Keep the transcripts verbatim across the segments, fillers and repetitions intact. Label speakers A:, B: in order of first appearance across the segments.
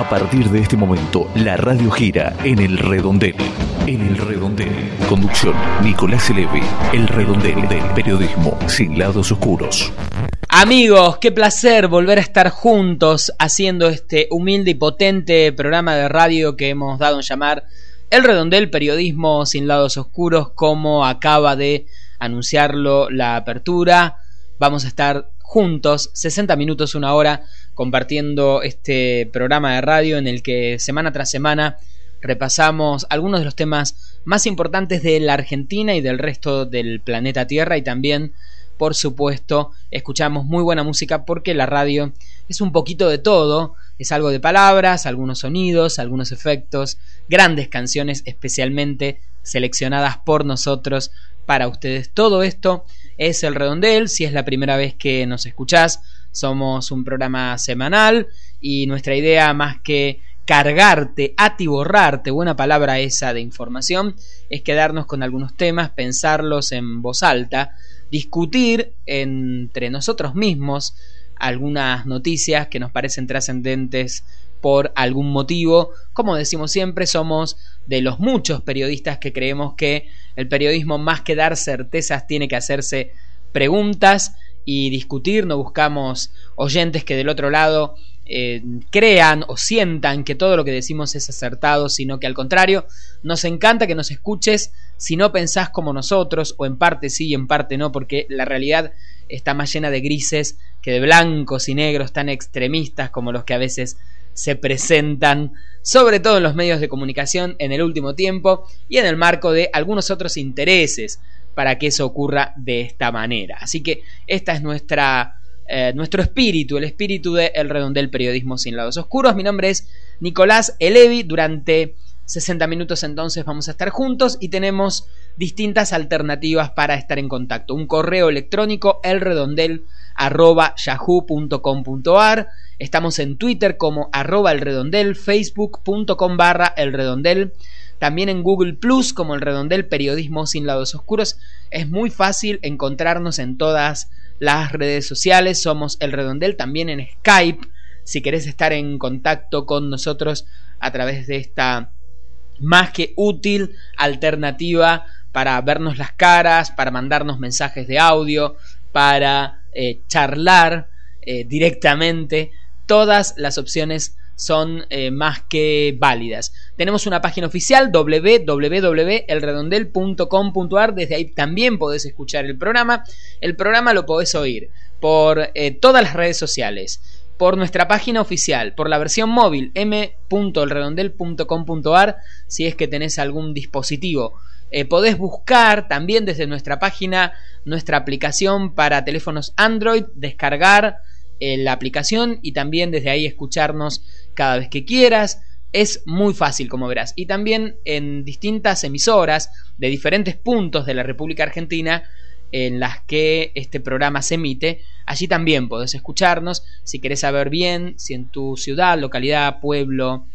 A: A partir de este momento, la radio gira en El Redondel. En El Redondel. Conducción, Nicolás Elevi. El Redondel del periodismo sin lados oscuros.
B: Amigos, qué placer volver a estar juntos haciendo este humilde y potente programa de radio que hemos dado en llamar El Redondel, periodismo sin lados oscuros, como acaba de anunciarlo la apertura. Vamos a estar juntos, sesenta minutos, una hora, compartiendo este programa de radio en el que semana tras semana repasamos algunos de los temas más importantes de la Argentina y del resto del planeta Tierra, y también, por supuesto, escuchamos muy buena música, porque la radio es un poquito de todo, es algo de palabras, algunos sonidos, algunos efectos, grandes canciones especialmente seleccionadas por nosotros para ustedes. Todo esto es El Redondel. Si es la primera vez que nos escuchás, somos un programa semanal y nuestra idea, más que cargarte, atiborrarte, buena palabra esa, de información, es quedarnos con algunos temas, pensarlos en voz alta, discutir entre nosotros mismos algunas noticias que nos parecen trascendentes por algún motivo. Como decimos siempre, somos de los muchos periodistas que creemos que el periodismo, más que dar certezas, tiene que hacerse preguntas y discutir. No buscamos oyentes que del otro lado eh, crean o sientan que todo lo que decimos es acertado, sino que al contrario, nos encanta que nos escuches si no pensás como nosotros, o en parte sí y en parte no, porque la realidad está más llena de grises que de blancos y negros tan extremistas como los que a veces se presentan, sobre todo en los medios de comunicación en el último tiempo, y en el marco de algunos otros intereses para que eso ocurra de esta manera. Así que esta es nuestra eh, nuestro espíritu, el espíritu de El Redondel, periodismo sin lados oscuros. Mi nombre es Nicolás Elevi. Durante sesenta minutos entonces vamos a estar juntos y tenemos distintas alternativas para estar en contacto. Un correo electrónico, elredondel arroba yahoo punto com punto ar. Estamos en Twitter como arroba elredondel, facebook punto com barra elredondel. También en Google Plus como El Redondel, periodismo sin lados oscuros. Es muy fácil encontrarnos en todas las redes sociales. Somos El Redondel. También en Skype, si querés estar en contacto con nosotros a través de esta más que útil alternativa para vernos las caras, para mandarnos mensajes de audio, para eh, charlar eh, directamente. Todas las opciones son eh, más que válidas. Tenemos una página oficial, doble u doble u doble u punto el redondel punto com punto ar. Desde ahí también podés escuchar el programa. El programa lo podés oír por eh, todas las redes sociales, por nuestra página oficial, por la versión móvil, eme punto el redondel punto com punto ar, si es que tenés algún dispositivo. Eh, podés buscar también desde nuestra página nuestra aplicación para teléfonos Android, descargar eh, la aplicación y también desde ahí escucharnos cada vez que quieras. Es muy fácil, como verás. Y también en distintas emisoras de diferentes puntos de la República Argentina en las que este programa se emite. Allí también podés escucharnos. Si querés saber bien si en tu ciudad, localidad, pueblo,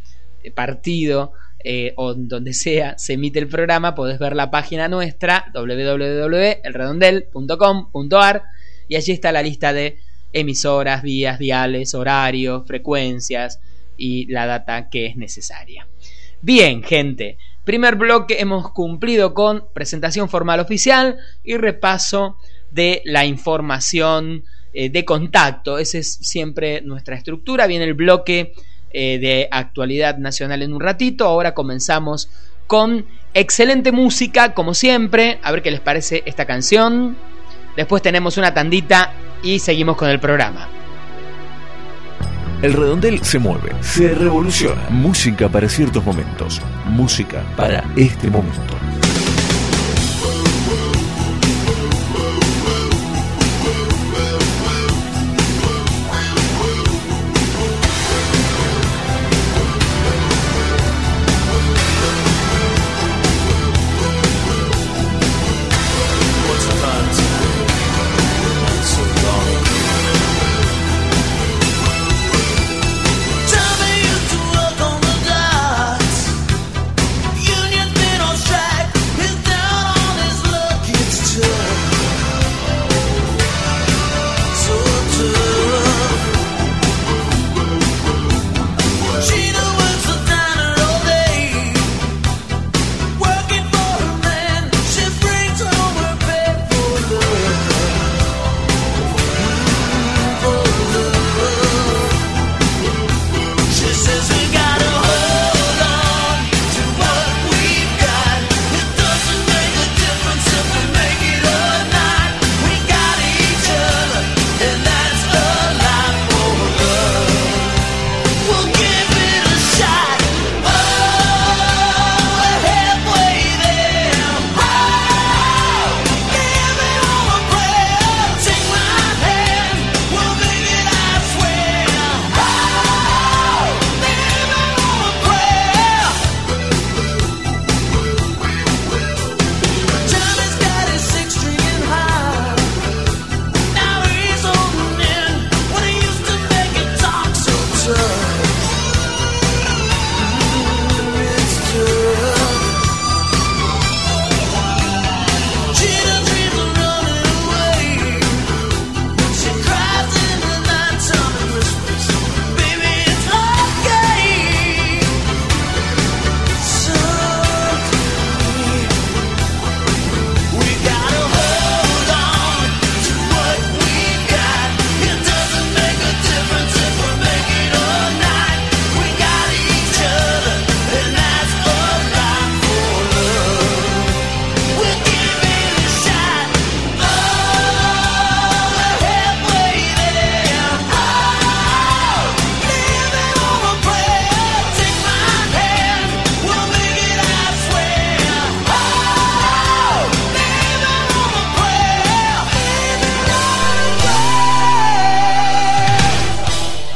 B: partido eh, o donde sea se emite el programa, podés ver la página nuestra, doble u doble u doble u punto el redondel punto com punto ar, y allí está la lista de emisoras, días, diales, horarios, frecuencias y la data que es necesaria. Bien, gente, primer bloque hemos cumplido con presentación formal oficial y repaso de la información eh, de contacto. Esa es siempre nuestra estructura. Viene el bloque eh, de actualidad nacional en un ratito. Ahora comenzamos con excelente música, como siempre. A ver qué les parece esta canción. Después tenemos una tandita y seguimos con el programa.
A: El Redondel se mueve, se revoluciona. Música para ciertos momentos. Música para este momento.
C: Union been on strike.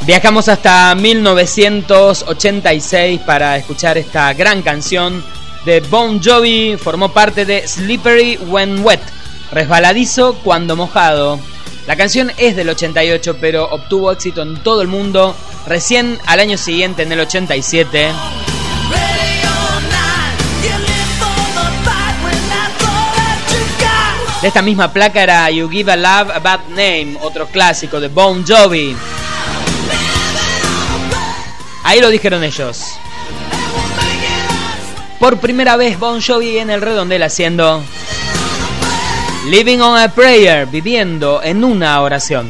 B: Viajamos hasta mil novecientos ochenta y seis para escuchar esta gran canción de Bon Jovi. Formó parte de Slippery When Wet, resbaladizo cuando mojado. La canción es del ochenta y ocho, pero obtuvo éxito en todo el mundo recién al año siguiente, en el ochenta y siete. De esta misma placa era You Give a Love a Bad Name, otro clásico de Bon Jovi. Ahí lo dijeron ellos. Por primera vez Bon Jovi en el redondel haciendo Living on a Prayer, viviendo en una oración.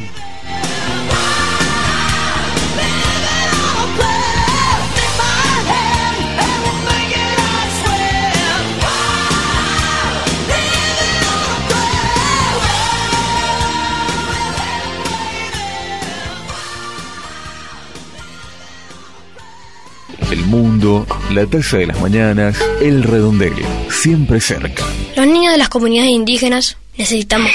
A: El mundo, la taza de las mañanas, el redondel, siempre cerca.
C: Los niños de las comunidades indígenas necesitamos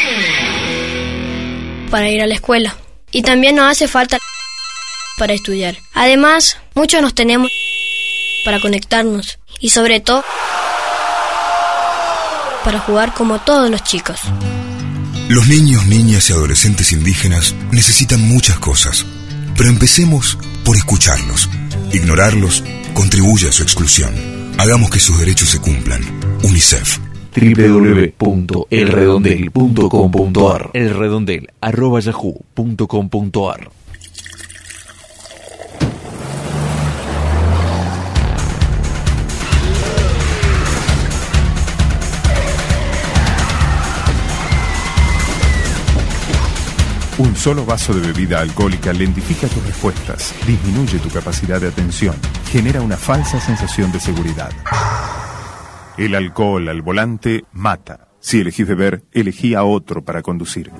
C: para ir a la escuela. Y también nos hace falta para estudiar. Además, muchos nos tenemos para conectarnos. Y sobre todo, para jugar como todos los chicos.
D: Los niños, niñas y adolescentes indígenas necesitan muchas cosas. Pero empecemos por escucharlos. Ignorarlos contribuye a su exclusión. Hagamos que sus derechos se cumplan. UNICEF.
A: doble u doble u doble u punto el redondel punto com punto a r el redondel arroba yahoo punto com punto a r.
E: Un solo vaso de bebida alcohólica lentifica tus respuestas, disminuye tu capacidad de atención, genera una falsa sensación de seguridad. El alcohol al volante mata. Si elegís beber, elegí a otro para conducir.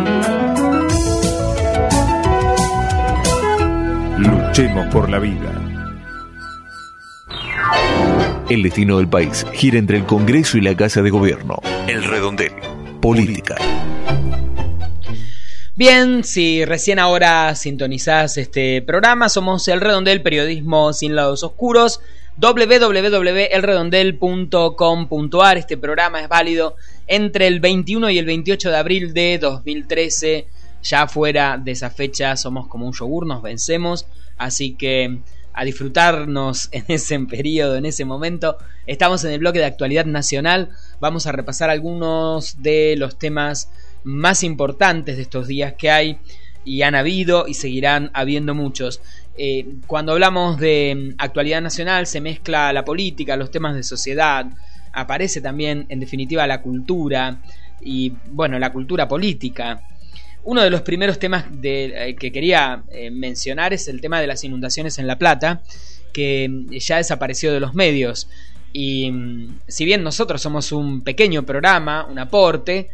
E: Luchemos por la vida.
A: El destino del país gira entre el Congreso y la Casa de Gobierno. El redondel. Política.
B: Bien, si recién ahora sintonizás este programa, somos El Redondel, periodismo sin lados oscuros. doble u doble u doble u punto el redondel punto com punto a r. Este programa es válido entre el veintiuno y el veintiocho de abril de dos mil trece. Ya fuera de esa fecha somos como un yogur, nos vencemos. Así que a disfrutarnos en ese periodo, en ese momento. Estamos en el bloque de actualidad nacional. Vamos a repasar algunos de los temas más importantes de estos días que hay, y han habido y seguirán habiendo muchos. Eh, cuando hablamos de actualidad nacional se mezcla la política, los temas de sociedad, aparece también en definitiva la cultura y bueno, la cultura política. Uno de los primeros temas de, eh, que quería eh, mencionar es el tema de las inundaciones en La Plata, que ya desapareció de los medios, y si bien nosotros somos un pequeño programa, un aporte,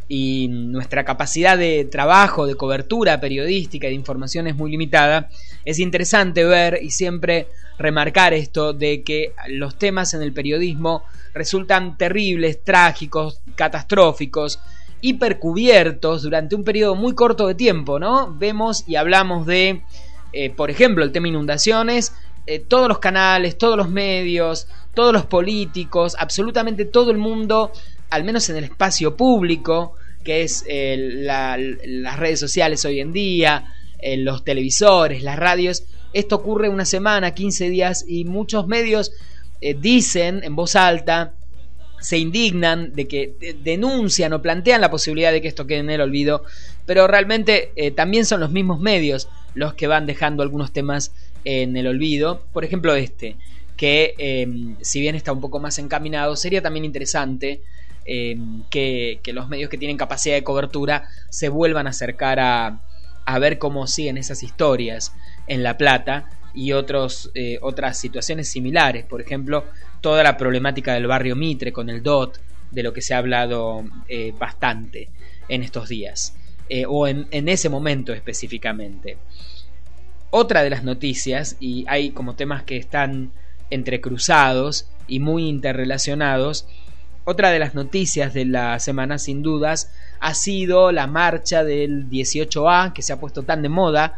B: y nuestra capacidad de trabajo, de cobertura periodística y de información es muy limitada, es interesante ver y siempre remarcar esto de que los temas en el periodismo resultan terribles, trágicos, catastróficos, hipercubiertos durante un periodo muy corto de tiempo, ¿no? Vemos y hablamos de, eh, por ejemplo, el tema inundaciones, eh, todos los canales, todos los medios, todos los políticos, absolutamente todo el mundo, al menos en el espacio público, que es eh, la, las redes sociales hoy en día, eh, los televisores, las radios. Esto ocurre una semana, quince días, y muchos medios eh, dicen en voz alta, se indignan de que de, denuncian o plantean la posibilidad de que esto quede en el olvido, pero realmente eh, también son los mismos medios los que van dejando algunos temas en el olvido. Por ejemplo este, que eh, si bien está un poco más encaminado, sería también interesante Eh, que, que los medios que tienen capacidad de cobertura se vuelvan a acercar a, a ver cómo siguen esas historias en La Plata y otros, eh, otras situaciones similares. Por ejemplo, toda la problemática del barrio Mitre con el D O T, de lo que se ha hablado eh, bastante en estos días, eh, o en, en ese momento específicamente. Otra de las noticias, y hay como temas que están entrecruzados y muy interrelacionados, otra de las noticias de la semana sin dudas ha sido la marcha del dieciocho A, que se ha puesto tan de moda,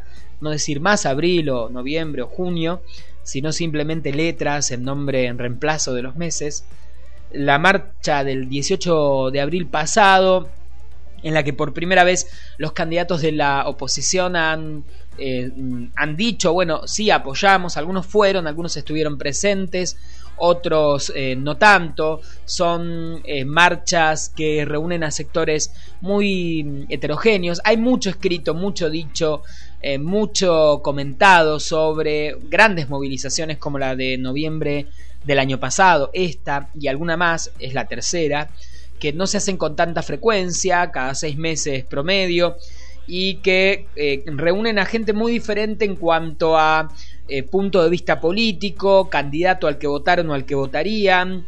B: no decir más abril o noviembre o junio, sino simplemente letras en nombre, en reemplazo de los meses. La marcha del dieciocho de abril pasado, en la que por primera vez los candidatos de la oposición han, eh, han dicho, bueno, sí apoyamos, algunos fueron, algunos estuvieron presentes, otros eh, no tanto. Son eh, marchas que reúnen a sectores muy heterogéneos. Hay mucho escrito, mucho dicho, eh, mucho comentado sobre grandes movilizaciones como la de noviembre del año pasado, esta y alguna más, es la tercera, que no se hacen con tanta frecuencia, cada seis meses promedio, y que eh, reúnen a gente muy diferente en cuanto a eh, punto de vista político, candidato al que votaron o al que votarían,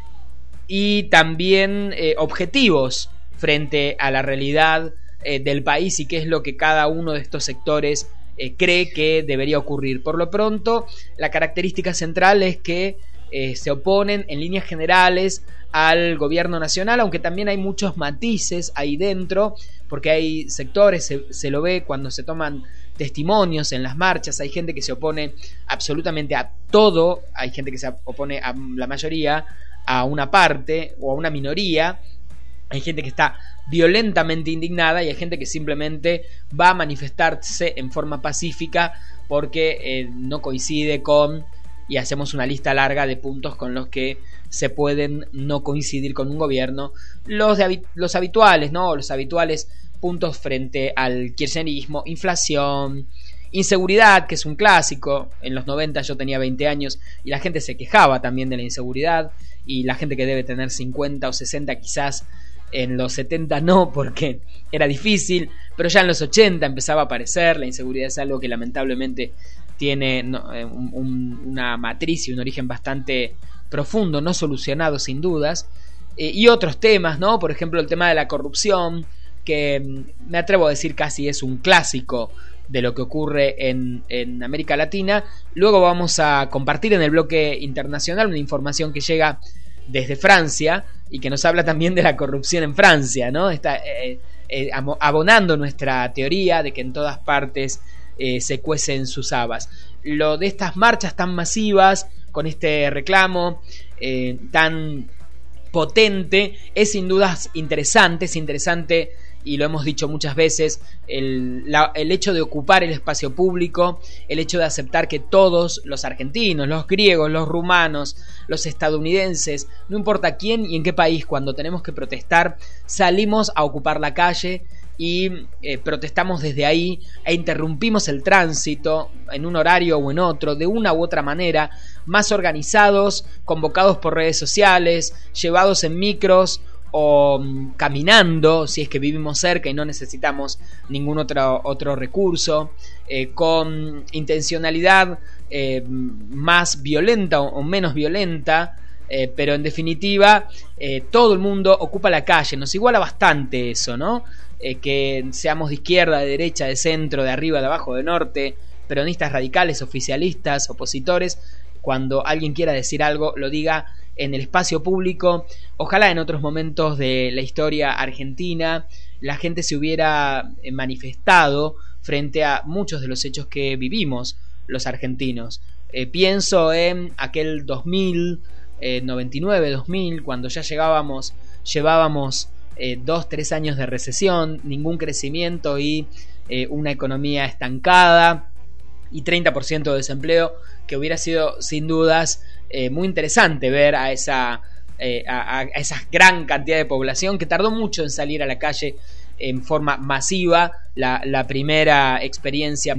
B: y también eh, objetivos frente a la realidad eh, del país y qué es lo que cada uno de estos sectores eh, cree que debería ocurrir. Por lo pronto, la característica central es que eh, se oponen en líneas generales al gobierno nacional, aunque también hay muchos matices ahí dentro, porque hay sectores, se, se lo ve cuando se toman testimonios en las marchas, hay gente que se opone absolutamente a todo, hay gente que se opone a la mayoría, a una parte o a una minoría, hay gente que está violentamente indignada y hay gente que simplemente va a manifestarse en forma pacífica porque eh, no coincide con, y hacemos una lista larga de puntos con los que se pueden no coincidir con un gobierno, los, de, los habituales, ¿no? Los habituales puntos frente al kirchnerismo: inflación, inseguridad, que es un clásico. En los noventa yo tenía veinte años y la gente se quejaba también de la inseguridad, y la gente que debe tener cincuenta o sesenta quizás en los setenta no, porque era difícil, pero ya en los ochenta empezaba a aparecer. La inseguridad es algo que lamentablemente tiene no, un, un, una matriz y un origen bastante profundo, no solucionado sin dudas, eh, y otros temas, ¿no? Por ejemplo, el tema de la corrupción, que me atrevo a decir casi es un clásico de lo que ocurre en, en América Latina. Luego vamos a compartir en el bloque internacional una información que llega desde Francia y que nos habla también de la corrupción en Francia, ¿no? Está eh, eh, abonando nuestra teoría de que en todas partes eh, se cuecen sus habas. Lo de estas marchas tan masivas, con este reclamo eh, tan potente, es sin dudas interesante, es interesante, y lo hemos dicho muchas veces, el, la, el hecho de ocupar el espacio público, el hecho de aceptar que todos los argentinos, los griegos, los rumanos, los estadounidenses, no importa quién y en qué país, cuando tenemos que protestar, salimos a ocupar la calle y eh, protestamos desde ahí e interrumpimos el tránsito en un horario o en otro, de una u otra manera, más organizados, convocados por redes sociales, llevados en micros o um, caminando, si es que vivimos cerca y no necesitamos ningún otro, otro recurso, eh, con intencionalidad eh, más violenta o, o menos violenta, eh, pero en definitiva eh, todo el mundo ocupa la calle. Nos iguala bastante eso, ¿no? Eh, que seamos de izquierda, de derecha, de centro, de arriba, de abajo, de norte, peronistas radicales, oficialistas, opositores. Cuando alguien quiera decir algo, lo diga en el espacio público. Ojalá en otros momentos de la historia argentina la gente se hubiera manifestado frente a muchos de los hechos que vivimos los argentinos. Eh, pienso en aquel dos mil, eh, noventa y nueve, dos mil, cuando ya llegábamos, llevábamos eh, dos, tres años de recesión, ningún crecimiento y eh, una economía estancada y treinta por ciento de desempleo, que hubiera sido sin dudas eh, muy interesante ver a esa, eh, a, a esa gran cantidad de población que tardó mucho en salir a la calle en forma masiva. La, la primera experiencia,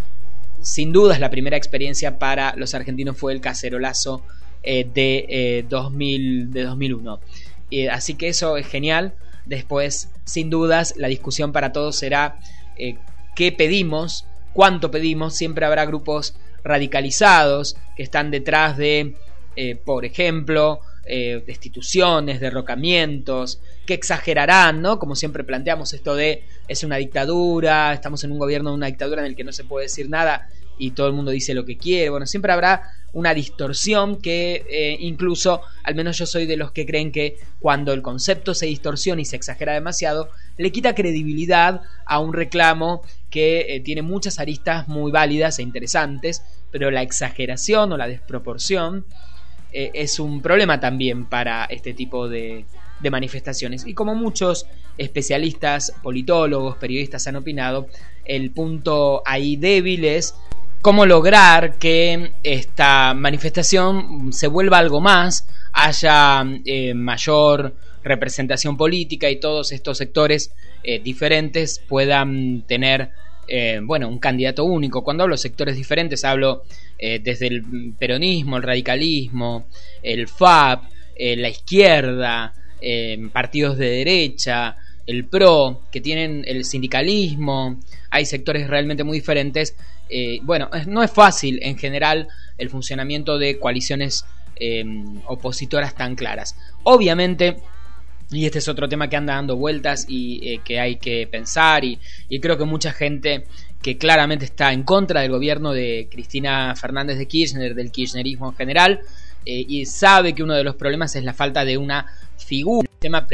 B: sin dudas la primera experiencia para los argentinos fue el cacerolazo eh, de, eh, dos mil, de dos mil uno. Eh, así que eso es genial. Después, sin dudas, la discusión para todos será eh, qué pedimos, cuánto pedimos. Siempre habrá grupos radicalizados que están detrás de, eh, por ejemplo, eh, destituciones, derrocamientos, que exagerarán, ¿no? Como siempre planteamos esto de es una dictadura, estamos en un gobierno de una dictadura en el que no se puede decir nada y todo el mundo dice lo que quiere. Bueno, siempre habrá una distorsión que eh, incluso, al menos yo soy de los que creen que cuando el concepto se distorsiona y se exagera demasiado, le quita credibilidad a un reclamo que eh, tiene muchas aristas muy válidas e interesantes, pero la exageración o la desproporción eh, es un problema también para este tipo de, de manifestaciones. Y como muchos especialistas, politólogos, periodistas han opinado, el punto ahí débil es cómo lograr que esta manifestación se vuelva algo más, haya eh, mayor representación política y todos estos sectores eh, diferentes puedan tener eh, bueno, un candidato único. Cuando hablo de sectores diferentes hablo eh, desde el peronismo, el radicalismo, el F A P, eh, la izquierda, eh, partidos de derecha, el PRO, que tienen el sindicalismo. Hay sectores realmente muy diferentes. Eh, bueno, no es fácil en general el funcionamiento de coaliciones eh, opositoras tan claras. Obviamente, y este es otro tema que anda dando vueltas y eh, que hay que pensar, y, y creo que mucha gente que claramente está en contra del gobierno de Cristina Fernández de Kirchner, del kirchnerismo en general, eh, y sabe que uno de los problemas es la falta de una figura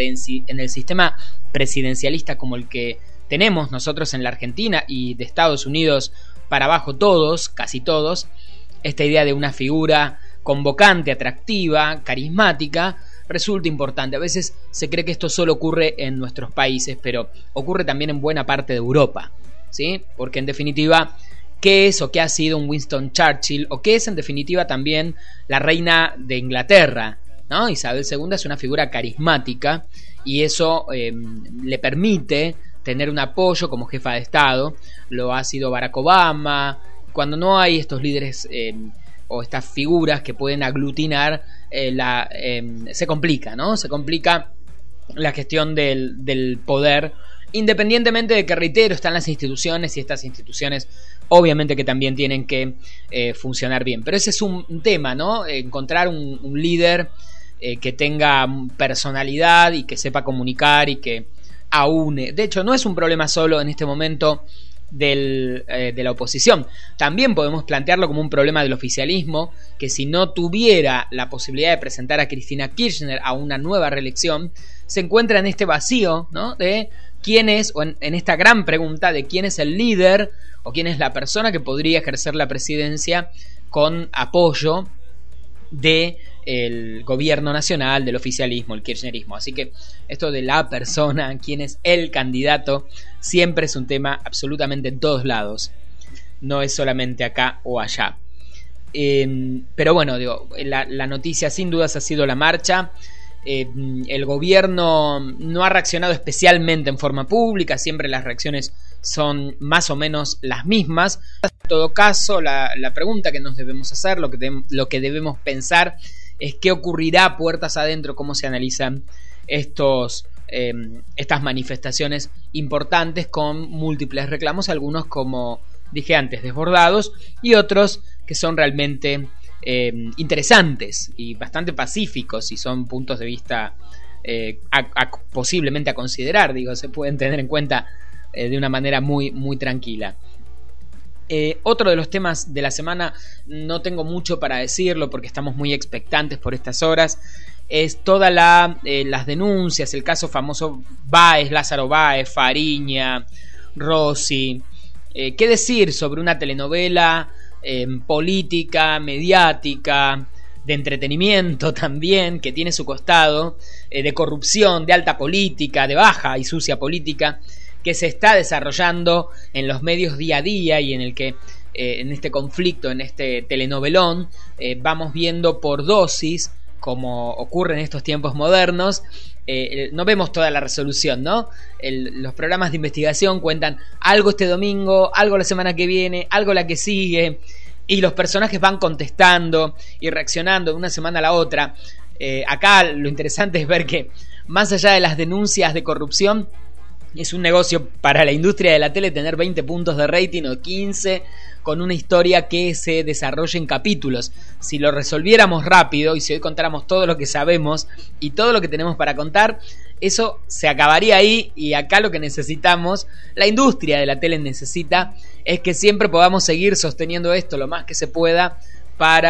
B: en el sistema presidencialista como el que tenemos nosotros en la Argentina y de Estados Unidos para abajo todos, casi todos. Esta idea de una figura convocante, atractiva, carismática, resulta importante. A veces se cree que esto solo ocurre en nuestros países, pero ocurre también en buena parte de Europa, ¿sí? Porque en definitiva, ¿qué es o qué ha sido un Winston Churchill? ¿O qué es en definitiva también la reina de Inglaterra, ¿no? Isabel segunda es una figura carismática y eso eh, le permite tener un apoyo como jefa de Estado. Lo ha sido Barack Obama. Cuando no hay estos líderes eh, o estas figuras que pueden aglutinar, eh, la, eh, se complica, ¿no? Se complica la gestión del, del poder, independientemente de que, reitero, están las instituciones y estas instituciones obviamente que también tienen que eh, funcionar bien. Pero ese es un tema, ¿no? Encontrar un, un líder eh, que tenga personalidad y que sepa comunicar y que aúne. De hecho, no es un problema solo en este momento del, eh, de la oposición. También podemos plantearlo como un problema del oficialismo, que si no tuviera la posibilidad de presentar a Cristina Kirchner a una nueva reelección, se encuentra en este vacío, ¿no? De quién es, o en, en esta gran pregunta de quién es el líder o quién es la persona que podría ejercer la presidencia con apoyo de el gobierno nacional, del oficialismo, el kirchnerismo. Así que esto de la persona, quién es el candidato, siempre es un tema absolutamente en todos lados. No es solamente acá o allá. Eh, pero bueno, digo, la, la noticia sin dudas ha sido la marcha. Eh, el gobierno no ha reaccionado especialmente en forma pública, siempre las reacciones son más o menos las mismas. En todo caso, la, la pregunta que nos debemos hacer, lo que, de, lo que debemos pensar es qué ocurrirá puertas adentro, cómo se analizan estos, eh, estas manifestaciones importantes con múltiples reclamos, algunos, como dije antes, desbordados, y otros que son realmente eh, interesantes y bastante pacíficos y son puntos de vista eh, a, a, posiblemente a considerar, digo, se pueden tener en cuenta eh, de una manera muy, muy tranquila. Eh, otro de los temas de la semana, no tengo mucho para decirlo porque estamos muy expectantes por estas horas, es todas la, eh, las denuncias, el caso famoso Báez, Lázaro Báez, Fariña, Rossi. Eh, ¿Qué decir sobre una telenovela eh, política, mediática, de entretenimiento también, que tiene su costado, eh, de corrupción, de alta política, de baja y sucia política, que se está desarrollando en los medios día a día y en el que eh, en este conflicto, en este telenovelón, eh, vamos viendo por dosis, como ocurre en estos tiempos modernos. Eh, no vemos toda la resolución, ¿no? El, los programas de investigación cuentan algo este domingo, algo la semana que viene, algo la que sigue, y los personajes van contestando y reaccionando de una semana a la otra. Eh, acá lo interesante es ver que, más allá de las denuncias de corrupción, es un negocio para la industria de la tele tener veinte puntos de rating o quince con una historia que se desarrolla en capítulos. Si lo resolviéramos rápido y si hoy contáramos todo lo que sabemos y todo lo que tenemos para contar, eso se acabaría ahí. Y acá lo que necesitamos, la industria de la tele necesita, es que siempre podamos seguir sosteniendo esto lo más que se pueda para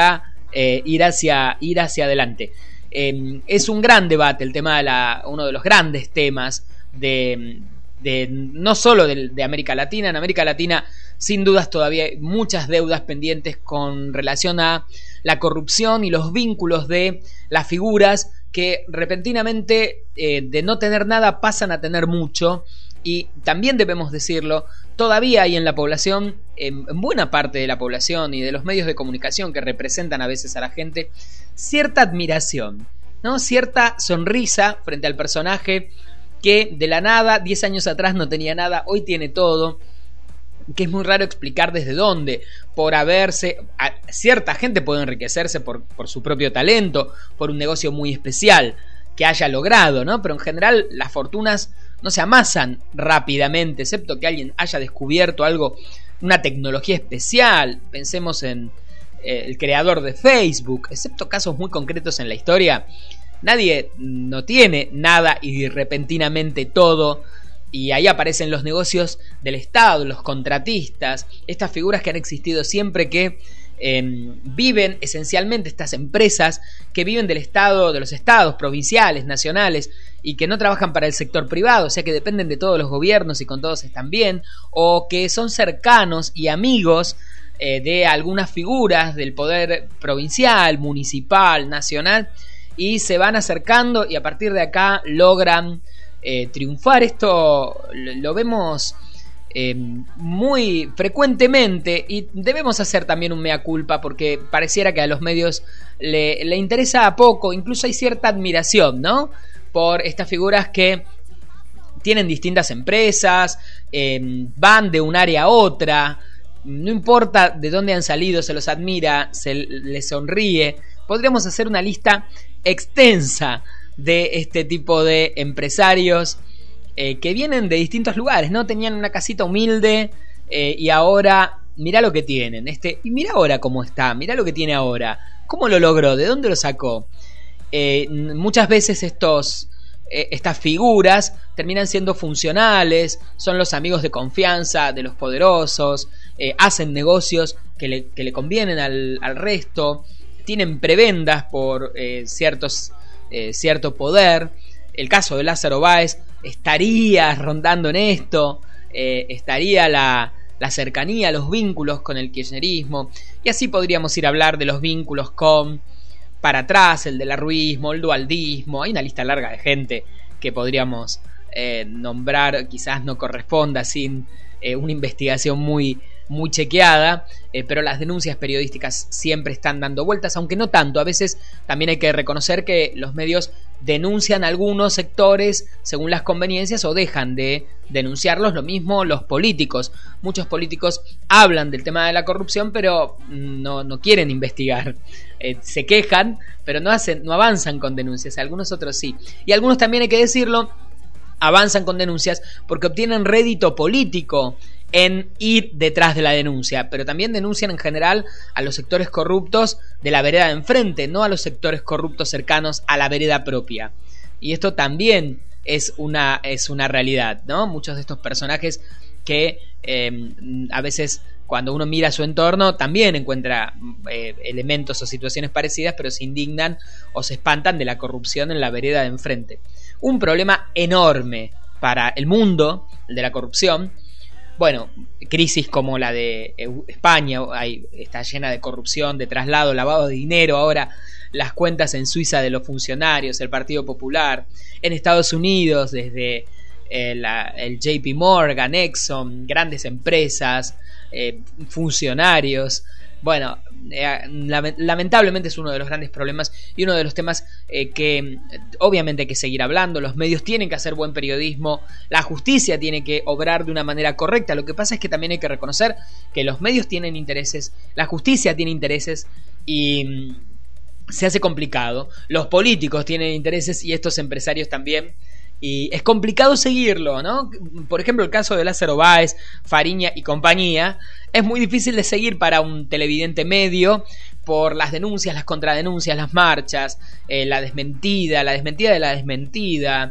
B: eh, ir hacia, ir hacia adelante. Eh, es un gran debate el tema de la, uno de los grandes temas de, de no solo de, de América Latina. En América Latina, sin dudas, todavía hay muchas deudas pendientes con relación a la corrupción y los vínculos de las figuras que repentinamente eh, de no tener nada pasan a tener mucho. Y también debemos decirlo, todavía hay en la población, en buena parte de la población y de los medios de comunicación que representan a veces a la gente, cierta admiración, ¿no? Cierta sonrisa frente al personaje que de la nada, diez años atrás no tenía nada, hoy tiene todo, que es muy raro explicar desde dónde, por haberse, a, cierta gente puede enriquecerse por, por su propio talento, por un negocio muy especial que haya logrado, ¿no? Pero en general las fortunas no se amasan rápidamente, excepto que alguien haya descubierto algo, una tecnología especial. Pensemos en eh, el creador de Facebook, excepto casos muy concretos en la historia. Nadie no tiene nada y repentinamente todo, y ahí aparecen los negocios del Estado, los contratistas, estas figuras que han existido siempre, que Eh, viven esencialmente, estas empresas que viven del Estado, de los estados provinciales, nacionales, y que no trabajan para el sector privado, o sea que dependen de todos los gobiernos y con todos están bien, o que son cercanos y amigos eh, de algunas figuras del poder provincial, municipal, nacional, y se van acercando y a partir de acá logran eh, triunfar. Esto lo, lo vemos Eh, muy frecuentemente, y debemos hacer también un mea culpa porque pareciera que a los medios le, le interesa poco, incluso hay cierta admiración, ¿no? Por estas figuras que tienen distintas empresas, eh, van de un área a otra, no importa de dónde han salido, se los admira, se les sonríe. Podríamos hacer una lista extensa de este tipo de empresarios Eh, que vienen de distintos lugares, ¿no? Tenían una casita humilde eh, y ahora mirá lo que tienen. Este, y mirá ahora cómo está, mirá lo que tiene ahora. ¿Cómo lo logró? ¿De dónde lo sacó? Eh, muchas veces estos, eh, estas figuras terminan siendo funcionales, son los amigos de confianza de los poderosos, eh, hacen negocios que le, que le convienen al, al resto, tienen prebendas por eh, ciertos, eh, cierto poder. El caso de Lázaro Báez estaría rondando en esto, eh, estaría la, la cercanía, los vínculos con el kirchnerismo, y así podríamos ir a hablar de los vínculos con, para atrás, el del arruismo, el dualdismo. Hay una lista larga de gente que podríamos eh, nombrar, quizás no corresponda sin eh, una investigación muy, muy chequeada, eh, pero las denuncias periodísticas siempre están dando vueltas, aunque no tanto. A veces también hay que reconocer que los medios denuncian algunos sectores según las conveniencias o dejan de denunciarlos. Lo mismo los políticos. Muchos políticos hablan del tema de la corrupción, pero no, no quieren investigar. Eh, se quejan, pero no hacen, no avanzan con denuncias. Algunos otros sí. Y algunos también, hay que decirlo, avanzan con denuncias porque obtienen rédito político en ir detrás de la denuncia, pero también denuncian en general a los sectores corruptos de la vereda de enfrente, no a los sectores corruptos cercanos a la vereda propia. Y esto también es una, es una realidad, ¿no? Muchos de estos personajes que eh, a veces cuando uno mira su entorno también encuentra eh, elementos o situaciones parecidas, pero se indignan o se espantan de la corrupción en la vereda de enfrente. Un problema enorme para el mundo, el de la corrupción. Bueno, crisis como la de España, hay, está llena de corrupción, de traslado, lavado de dinero, ahora las cuentas en Suiza de los funcionarios, el Partido Popular. En Estados Unidos, desde eh, la, el J P Morgan, Exxon, grandes empresas, eh, funcionarios. Bueno, eh, lamentablemente es uno de los grandes problemas y uno de los temas eh, que obviamente hay que seguir hablando. Los medios tienen que hacer buen periodismo, la justicia tiene que obrar de una manera correcta. Lo que pasa es que también hay que reconocer que los medios tienen intereses, la justicia tiene intereses y se hace complicado. Los políticos tienen intereses y estos empresarios también. Y es complicado seguirlo, ¿no? Por ejemplo, el caso de Lázaro Báez, Fariña y compañía, es muy difícil de seguir para un televidente medio por las denuncias, las contradenuncias, las marchas, eh, la desmentida, la desmentida de la desmentida,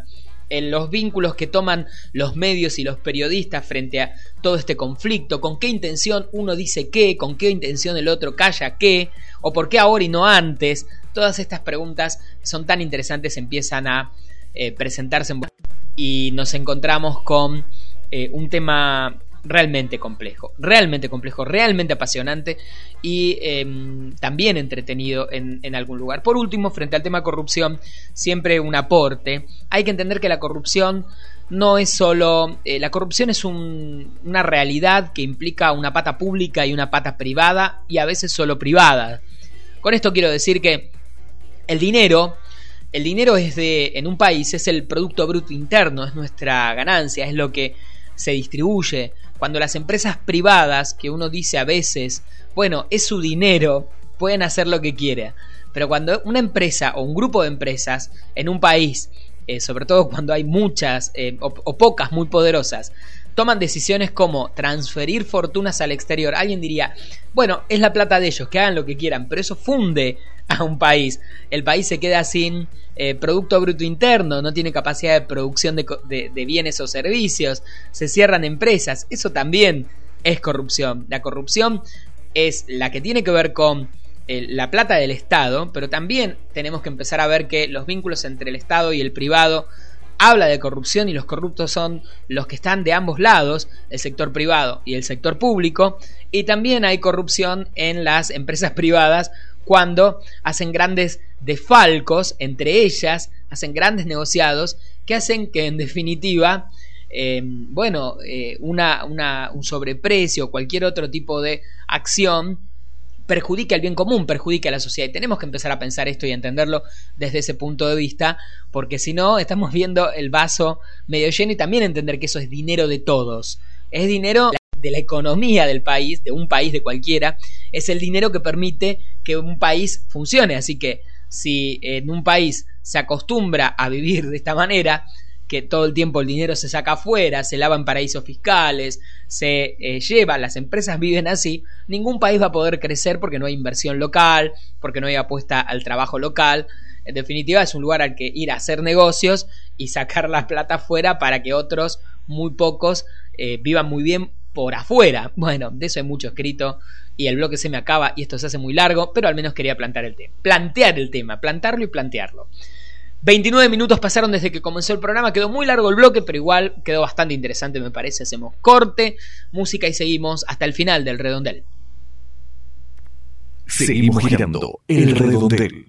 B: en los vínculos que toman los medios y los periodistas frente a todo este conflicto, con qué intención uno dice qué, con qué intención el otro calla qué, o por qué ahora y no antes. Todas estas preguntas son tan interesantes, empiezan a eh, presentarse en... y nos encontramos con eh, un tema realmente complejo, realmente complejo, realmente apasionante y eh, también entretenido en, en algún lugar. Por último, frente al tema corrupción, siempre un aporte. Hay que entender que la corrupción no es solo... Eh, la corrupción es un, una realidad que implica una pata pública y una pata privada, y a veces solo privada. Con esto quiero decir que el dinero... El dinero es de, en un país es el Producto Bruto Interno, es nuestra ganancia, es lo que se distribuye. Cuando las empresas privadas, que uno dice a veces, bueno, es su dinero, pueden hacer lo que quieran. Pero cuando una empresa o un grupo de empresas en un país, eh, sobre todo cuando hay muchas eh, o, o pocas muy poderosas, toman decisiones como transferir fortunas al exterior, alguien diría, bueno, es la plata de ellos, que hagan lo que quieran, pero eso funde a un país. El país se queda sin eh, Producto Bruto Interno, no tiene capacidad de producción de, de, de bienes o servicios, se cierran empresas. Eso también es corrupción. La corrupción es la que tiene que ver con eh, la plata del Estado, pero también tenemos que empezar a ver que los vínculos entre el Estado y el privado habla de corrupción, y los corruptos son los que están de ambos lados, el sector privado y el sector público. Y también hay corrupción en las empresas privadas cuando hacen grandes desfalcos entre ellas, hacen grandes negociados que hacen que en definitiva eh, bueno, eh, una, una, un sobreprecio o cualquier otro tipo de acción perjudica el bien común, perjudica a la sociedad. Y tenemos que empezar a pensar esto y a entenderlo desde ese punto de vista, porque si no estamos viendo el vaso medio lleno, y también entender que eso es dinero de todos, es dinero de la economía del país, de un país, de cualquiera, es el dinero que permite que un país funcione. Así que si en un país se acostumbra a vivir de esta manera, que todo el tiempo el dinero se saca afuera, se lava en paraísos fiscales, se eh, lleva, las empresas viven así, ningún país va a poder crecer porque no hay inversión local, porque no hay apuesta al trabajo local. En definitiva, es un lugar al que ir a hacer negocios y sacar la plata afuera para que otros, muy pocos, eh, vivan muy bien por afuera. Bueno, de eso hay mucho escrito y el bloque se me acaba y esto se hace muy largo, pero al menos quería plantear el tema, plantear el tema, plantarlo y plantearlo. veintinueve minutos pasaron desde que comenzó el programa, quedó muy largo el bloque, pero igual quedó bastante interesante, me parece. Hacemos corte, música y seguimos hasta el final del redondel.
A: Seguimos girando el redondel.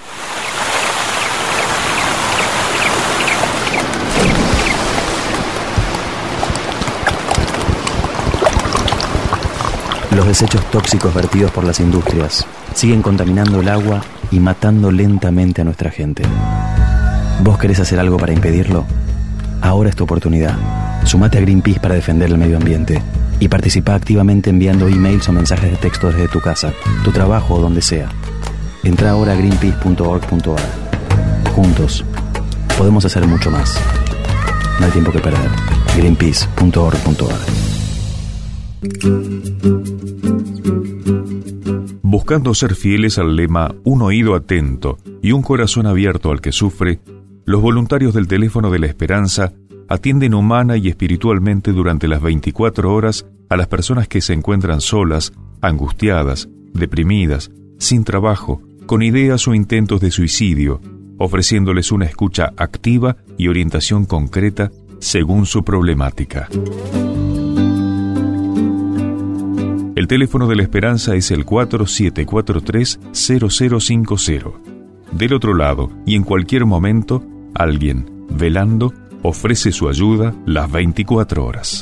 F: Los desechos tóxicos vertidos por las industrias siguen contaminando el agua y matando lentamente a nuestra gente. ¿Vos querés hacer algo para impedirlo? Ahora es tu oportunidad. Sumate a Greenpeace para defender el medio ambiente y participa activamente enviando emails o mensajes de texto desde tu casa, tu trabajo o donde sea. Entra ahora a greenpeace punto org punto a r. Juntos podemos hacer mucho más. No hay tiempo que perder. greenpeace punto org punto a r.
E: Buscando ser fieles al lema "un oído atento y un corazón abierto al que sufre", los voluntarios del Teléfono de la Esperanza atienden humana y espiritualmente durante las veinticuatro horas a las personas que se encuentran solas, angustiadas, deprimidas, sin trabajo, con ideas o intentos de suicidio, ofreciéndoles una escucha activa y orientación concreta según su problemática. El teléfono de la Esperanza es el cuatro siete cuatro tres cero cero cinco cero. Del otro lado, y en cualquier momento, alguien, velando, ofrece su ayuda las veinticuatro horas.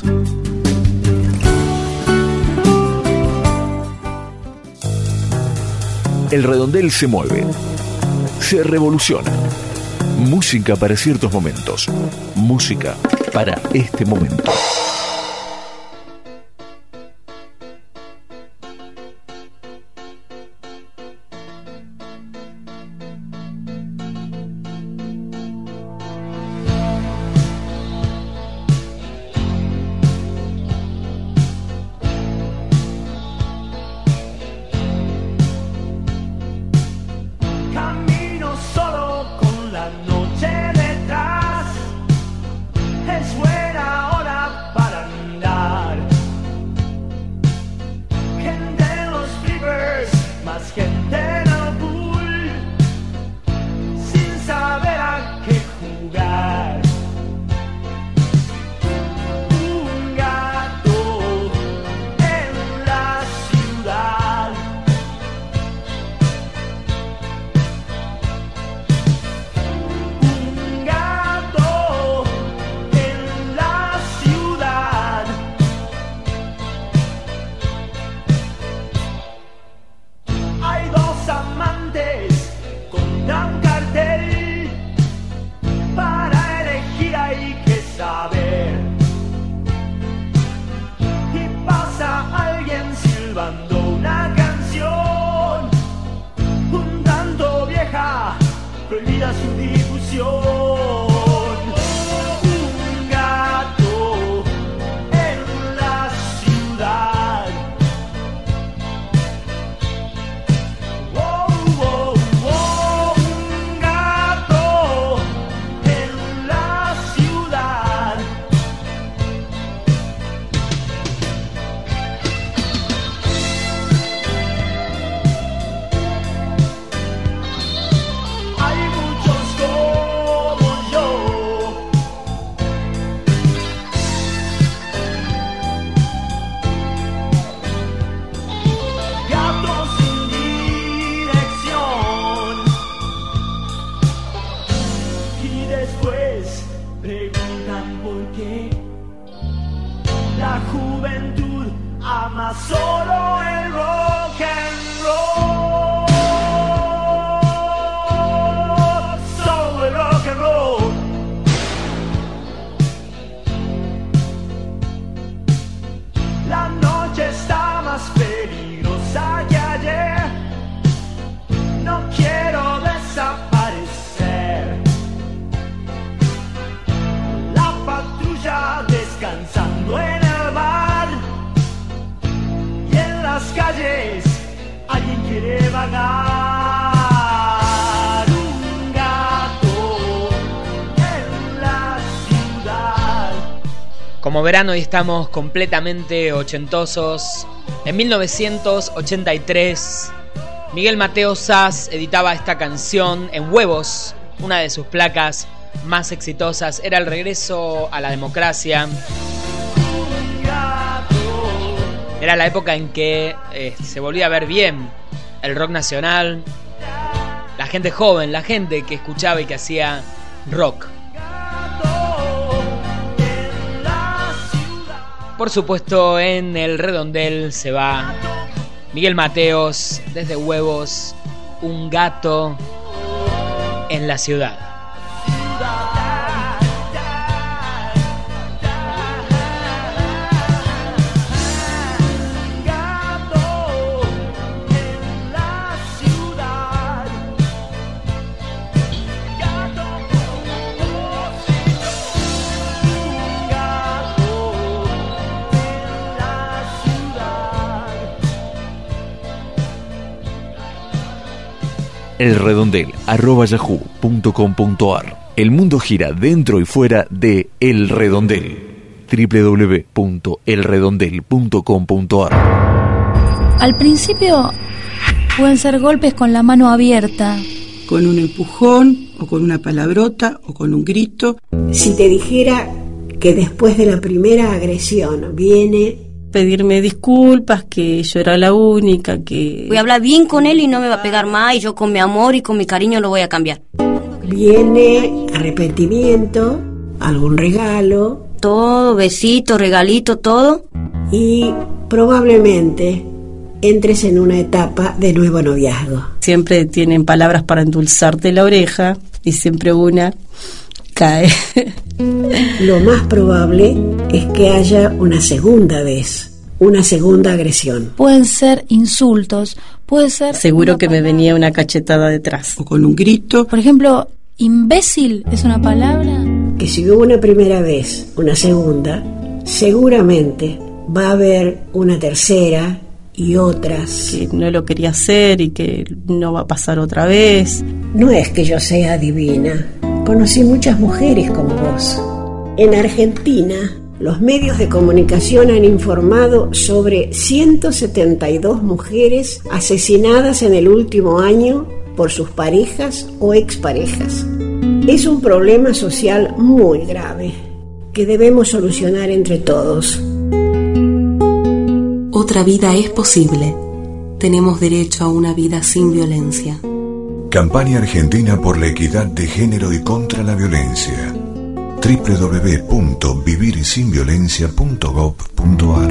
A: El redondel se mueve, se revoluciona. Música para ciertos momentos, música para este momento.
G: Camino solo con la noche detrás. ama solo el rock and roll, solo el rock and roll. La noche está más peligrosa que ayer, no quiero desaparecer. La patrulla descansando en el bar y en las calles alguien quiere vagar. Un gato en la ciudad.
B: Como verán, hoy estamos completamente ochentosos. En mil novecientos ochenta y tres, Miguel Mateo Zas editaba esta canción en Huevos, una de sus placas más exitosas. Era el regreso a la democracia. Era la época en que eh, se volvía a ver bien el rock nacional, la gente joven, la gente que escuchaba y que hacía rock. Por supuesto, en el redondel se va Miguel Mateos, desde Huevos, un gato en la ciudad.
A: El redondel arroba yahoo punto com punto ar. El mundo gira dentro y fuera de El Redondel. doble u doble u doble u punto el redondel punto com punto ar.
H: Al principio pueden ser golpes con la mano abierta,
I: con un empujón o con una palabrota o con un grito.
J: Si te dijera que después de la primera agresión viene
K: pedirme disculpas, que yo era la única, que...
L: Voy a hablar bien con él y no me va a pegar más, y yo con mi amor y con mi cariño lo voy a cambiar.
J: Viene arrepentimiento, algún regalo.
L: Todo, besito, regalito, todo.
J: Y probablemente entres en una etapa de nuevo noviazgo.
K: Siempre tienen palabras para endulzarte la oreja y siempre una cae.
J: Lo más probable es que haya una segunda vez, una segunda agresión.
H: Pueden ser insultos, puede ser...
K: Seguro que me venía una cachetada detrás.
I: O con un grito.
H: Por ejemplo, imbécil es una palabra.
J: Que si hubo una primera vez, una segunda, seguramente va a haber una tercera y otras.
K: Que no lo quería hacer y que no va a pasar otra vez.
J: No es que yo sea divina. Conocí muchas mujeres como vos. En Argentina, los medios de comunicación han informado sobre ciento setenta y dos mujeres asesinadas en el último año por sus parejas o exparejas. Es un problema social muy grave que debemos solucionar entre todos.
M: Otra vida es posible. Tenemos derecho a una vida sin violencia.
D: Campaña Argentina por la Equidad de Género y contra la Violencia. doble u doble u doble u punto vivir sin violencia punto gob punto ar.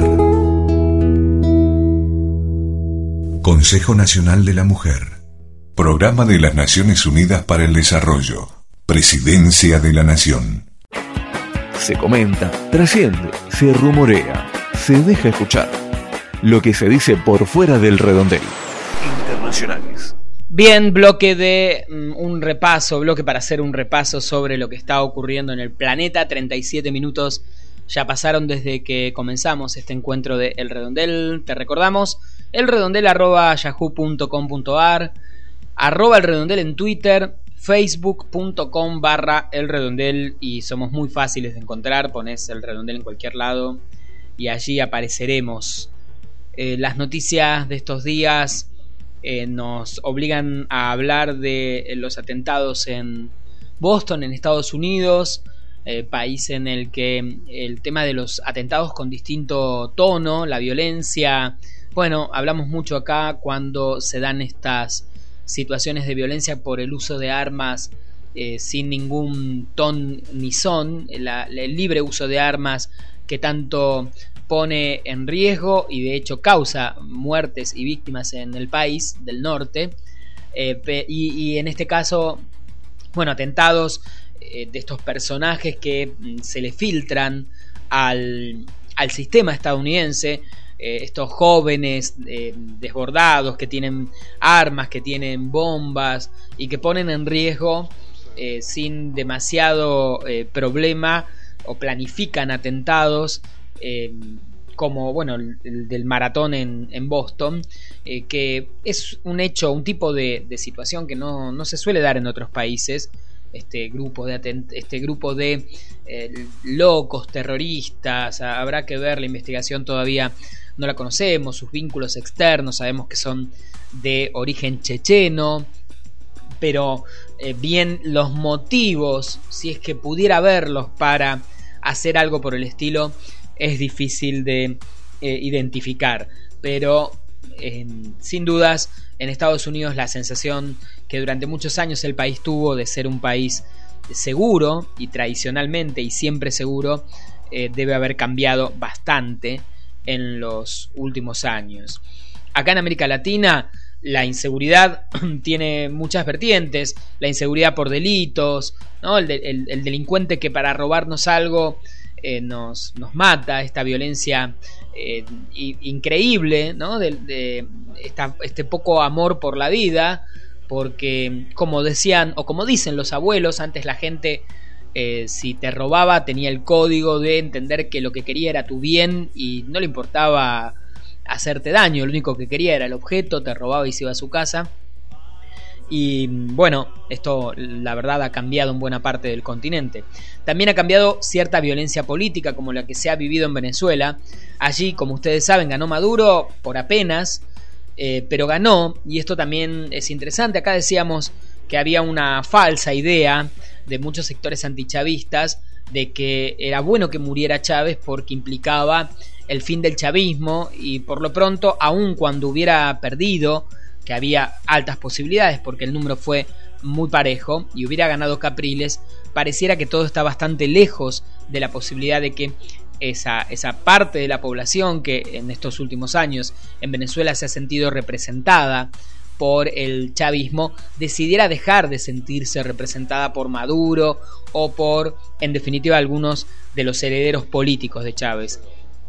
D: Consejo Nacional de la Mujer. Programa de las Naciones Unidas para el Desarrollo. Presidencia de la Nación.
A: Se comenta, trasciende, se rumorea, se deja escuchar. Lo que se dice por fuera del redondel. Internacionales.
B: Bien, bloque de um, un repaso, bloque para hacer un repaso sobre lo que está ocurriendo en el planeta. treinta y siete minutos ya pasaron desde que comenzamos este encuentro de El Redondel. Te recordamos, elredondel arroba yahoo punto com punto ar, arroba El Redondel en Twitter, facebook punto com barra El Redondel, y somos muy fáciles de encontrar. Pones El Redondel en cualquier lado y allí apareceremos. Eh, las noticias de estos días Eh, nos obligan a hablar de eh, los atentados en Boston, en Estados Unidos, eh, país en el que el tema de los atentados con distinto tono, la violencia, bueno, hablamos mucho acá cuando se dan estas situaciones de violencia por el uso de armas eh, sin ningún ton ni son, la, el libre uso de armas que tanto pone en riesgo y de hecho causa muertes y víctimas en el país del norte, eh, y, y en este caso, bueno, atentados eh, de estos personajes que se le filtran al, al sistema estadounidense, eh, estos jóvenes eh, desbordados que tienen armas, que tienen bombas y que ponen en riesgo eh, sin demasiado eh, problema, o planifican atentados eh, como bueno el, el del maratón en, en Boston, eh, que es un hecho, un tipo de, de situación que no, no se suele dar en otros países. Este grupo de atent- este grupo de eh, locos terroristas, habrá que ver la investigación, todavía no la conocemos, sus vínculos externos, sabemos que son de origen checheno, pero eh, bien los motivos, si es que pudiera verlos para hacer algo por el estilo, es difícil de eh, identificar. Pero eh, sin dudas en Estados Unidos la sensación que durante muchos años el país tuvo de ser un país seguro, y tradicionalmente y siempre seguro, eh, debe haber cambiado bastante en los últimos años. Acá en América Latina la inseguridad tiene muchas vertientes. La inseguridad por delitos, ¿no? el, de, el, el delincuente que para robarnos algo eh, nos, nos mata, esta violencia eh, increíble, ¿no? de, de esta, este poco amor por la vida, porque como decían o como dicen los abuelos, antes la gente eh, si te robaba tenía el código de entender que lo que quería era tu bien y no le importaba hacerte daño, lo único que quería era el objeto, te robaba y se iba a su casa. Y bueno, esto la verdad ha cambiado en buena parte del continente. También ha cambiado cierta violencia política como la que se ha vivido en Venezuela. Allí, como ustedes saben, ganó Maduro por apenas, eh, pero ganó, y esto también es interesante. Acá decíamos que había una falsa idea de muchos sectores antichavistas de que era bueno que muriera Chávez porque implicaba el fin del chavismo, y por lo pronto, aun cuando hubiera perdido, que había altas posibilidades porque el número fue muy parejo y hubiera ganado Capriles, pareciera que todo está bastante lejos de la posibilidad de que esa, esa parte de la población que en estos últimos años en Venezuela se ha sentido representada por el chavismo decidiera dejar de sentirse representada por Maduro o por, en definitiva, algunos de los herederos políticos de Chávez.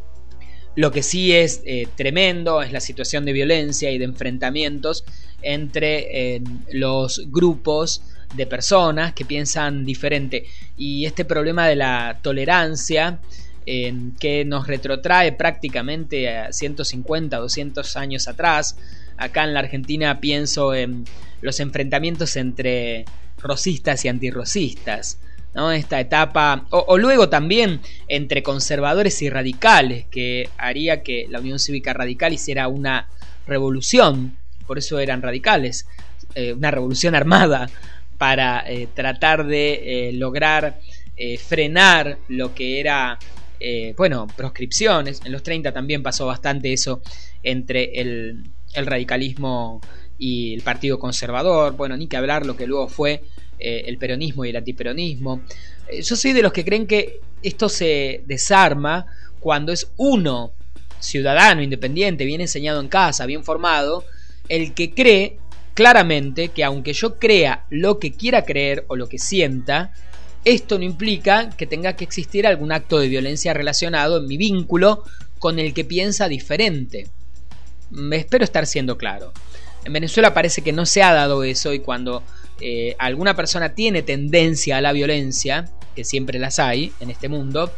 B: Lo que sí es eh, tremendo es la situación de violencia y de enfrentamientos entre eh, los grupos de personas que piensan diferente, y este problema de la tolerancia eh, que nos retrotrae prácticamente a ciento cincuenta, doscientos años atrás. Acá en la Argentina pienso en los enfrentamientos entre rosistas y antirrosistas, ¿no? Esta etapa, o, o luego también entre conservadores y radicales, que haría que la Unión Cívica Radical hiciera una revolución, por eso eran radicales, eh, una revolución armada para eh, tratar de eh, lograr eh, frenar lo que era, eh, bueno, proscripciones. En los treinta también pasó bastante eso entre el, el radicalismo y el Partido Conservador, bueno, ni que hablar lo que luego fue Eh, el peronismo y el antiperonismo. Eh, yo soy de los que creen que esto se desarma cuando es uno, ciudadano, independiente, bien enseñado en casa, bien formado, el que cree claramente que aunque yo crea lo que quiera creer o lo que sienta, esto no implica que tenga que existir algún acto de violencia relacionado en mi vínculo con el que piensa diferente. Me espero estar siendo claro. En Venezuela parece que no se ha dado eso, y cuando eh, alguna persona tiene tendencia a la violencia, que siempre las hay en este mundo,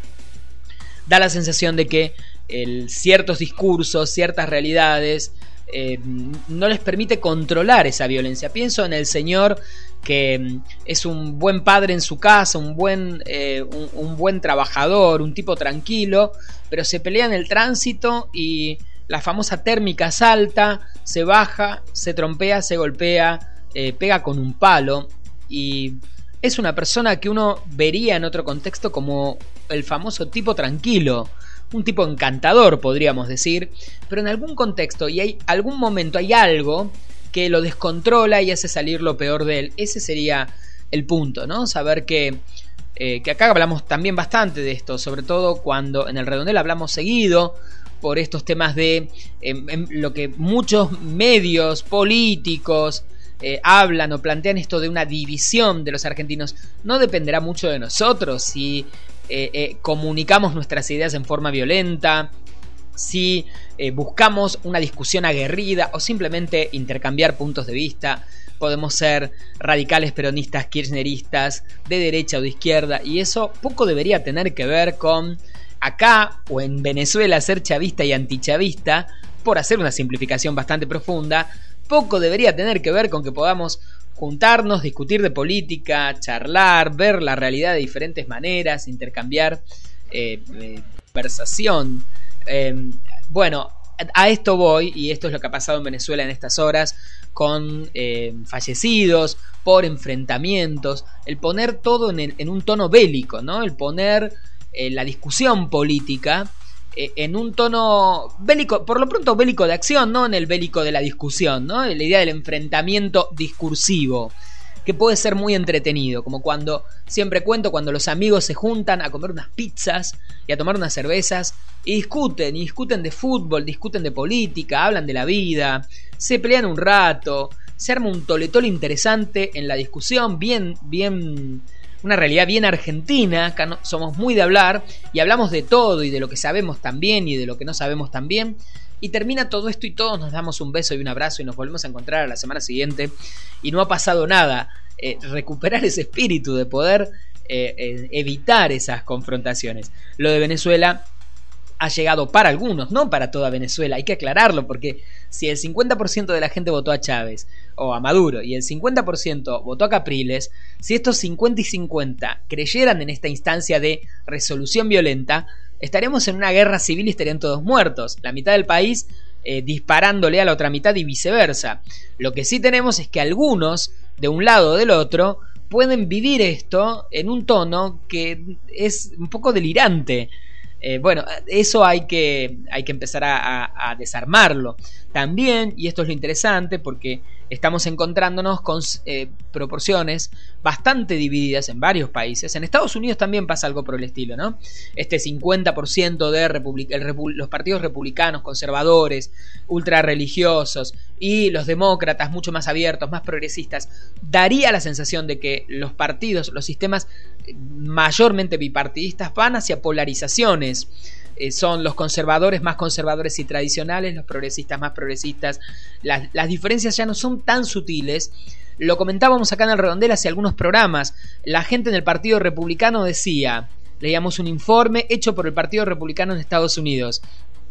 B: da la sensación de que el, ciertos discursos, ciertas realidades eh, no les permite controlar esa violencia. Pienso en el señor que es un buen padre en su casa, un buen, eh, un, un buen trabajador, un tipo tranquilo, pero se pelea en el tránsito y la famosa térmica salta, se baja, se trompea, se golpea, eh, pega con un palo, y es una persona que uno vería en otro contexto como el famoso tipo tranquilo, un tipo encantador, podríamos decir, pero en algún contexto y hay algún momento hay algo que lo descontrola y hace salir lo peor de él. Ese sería el punto, ¿no? Saber que eh, que acá hablamos también bastante de esto, sobre todo cuando en el Redondel hablamos seguido por estos temas de eh, en lo que muchos medios políticos eh, hablan o plantean, esto de una división de los argentinos. No dependerá mucho de nosotros si eh, eh, comunicamos nuestras ideas en forma violenta, si eh, buscamos una discusión aguerrida o simplemente intercambiar puntos de vista. Podemos ser radicales, peronistas, kirchneristas, de derecha o de izquierda, y eso poco debería tener que ver con acá o en Venezuela ser chavista y antichavista, por hacer una simplificación bastante profunda. Poco debería tener que ver con que podamos juntarnos, discutir de política, charlar, ver la realidad de diferentes maneras, intercambiar eh, eh, conversación. Eh, bueno, a esto voy, y esto es lo que ha pasado en Venezuela en estas horas, con eh, fallecidos por enfrentamientos, el poner todo en, en un tono bélico, ¿no? El poner eh, la discusión política eh, en un tono bélico, por lo pronto bélico de acción, no en el bélico de la discusión, ¿no? La idea del enfrentamiento discursivo, que puede ser muy entretenido, como cuando, siempre cuento, cuando los amigos se juntan a comer unas pizzas y a tomar unas cervezas y discuten, y discuten de fútbol, discuten de política, hablan de la vida, se pelean un rato, se arma un toletol interesante en la discusión, bien, bien, una realidad bien argentina. Acá no, somos muy de hablar y hablamos de todo y de lo que sabemos también y de lo que no sabemos también. Y termina todo esto y todos nos damos un beso y un abrazo y nos volvemos a encontrar a la semana siguiente y no ha pasado nada. Eh, recuperar ese espíritu de poder eh, eh, evitar esas confrontaciones. Lo de Venezuela ha llegado para algunos, no para toda Venezuela. Hay que aclararlo, porque si el cincuenta por ciento de la gente votó a Chávez o a Maduro y el cincuenta por ciento votó a Capriles, si estos cincuenta y cincuenta creyeran en esta instancia de resolución violenta, estaríamos en una guerra civil y estarían todos muertos, la mitad del país eh, disparándole a la otra mitad y viceversa. Lo que sí tenemos es que algunos, de un lado o del otro, pueden vivir esto en un tono que es un poco delirante. Eh, bueno, eso hay que, hay que empezar a, a, a desarmarlo. También, y esto es lo interesante, porque estamos encontrándonos con eh, proporciones bastante divididas en varios países. En Estados Unidos también pasa algo por el estilo, ¿no? Este cincuenta por ciento de republic- el repu- los partidos republicanos, conservadores, ultra religiosos, y los demócratas mucho más abiertos, más progresistas, daría la sensación de que los partidos, los sistemas mayormente bipartidistas van hacia polarizaciones. Eh, son los conservadores más conservadores y tradicionales, los progresistas más progresistas. Las, las diferencias ya no son tan sutiles. Lo comentábamos acá en el Redondel hace algunos programas. La gente en el Partido Republicano decía, leíamos un informe hecho por el Partido Republicano en Estados Unidos.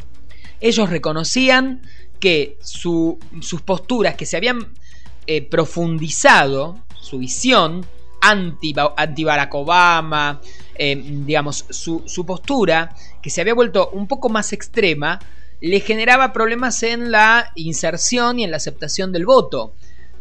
B: Ellos reconocían que su, sus posturas, que se habían eh, profundizado, su visión anti, anti Barack Obama, eh, digamos, su, su postura, que se había vuelto un poco más extrema, le generaba problemas en la inserción y en la aceptación del voto.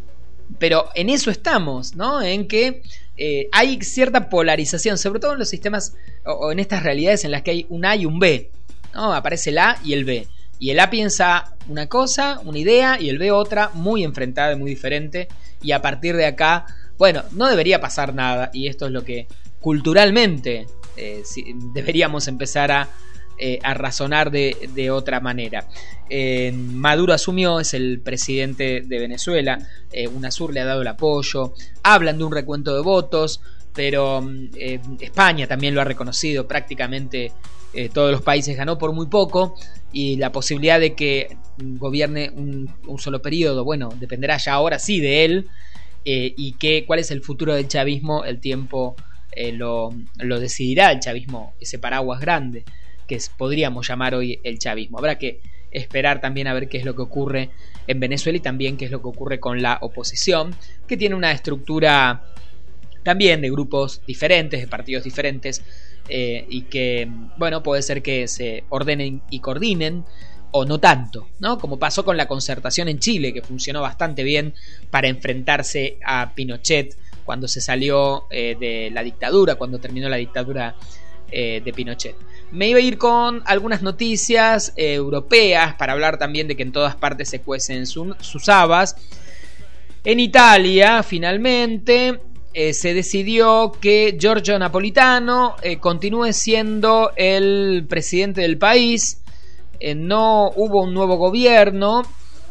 B: Pero en eso estamos, ¿no? En que eh, hay cierta polarización, sobre todo en los sistemas o, o en estas realidades en las que hay un A y un B, ¿no? Aparece el A y el B. Y el A piensa una cosa, una idea, y el B otra, muy enfrentada y muy diferente. Y a partir de acá, bueno, no debería pasar nada. Y esto es lo que culturalmente eh, si, deberíamos empezar a, eh, a razonar de, de otra manera. Eh, Maduro asumió, es el presidente de Venezuela. eh, UNASUR le ha dado el apoyo. Hablan de un recuento de votos, pero eh, España también lo ha reconocido. Prácticamente eh, todos los países ganó por muy poco. Y la posibilidad de que gobierne un, un solo periodo, bueno, dependerá ya ahora sí de él. Eh, y que cuál es el futuro del chavismo, el tiempo eh, lo, lo decidirá. El chavismo, ese paraguas grande que es, podríamos llamar hoy el chavismo. Habrá que esperar también a ver qué es lo que ocurre en Venezuela y también qué es lo que ocurre con la oposición, que tiene una estructura también de grupos diferentes, de partidos diferentes, eh, y que, bueno, puede ser que se ordenen y coordinen o no tanto, ¿no? Como pasó con la Concertación en Chile, que funcionó bastante bien para enfrentarse a Pinochet cuando se salió eh, de la dictadura, cuando terminó la dictadura eh, de Pinochet. Me iba a ir con algunas noticias eh, europeas para hablar también de que en todas partes se cuecen su, sus habas. En Italia, finalmente, eh, se decidió que Giorgio Napolitano eh, continúe siendo el presidente del país. Eh, no hubo un nuevo gobierno.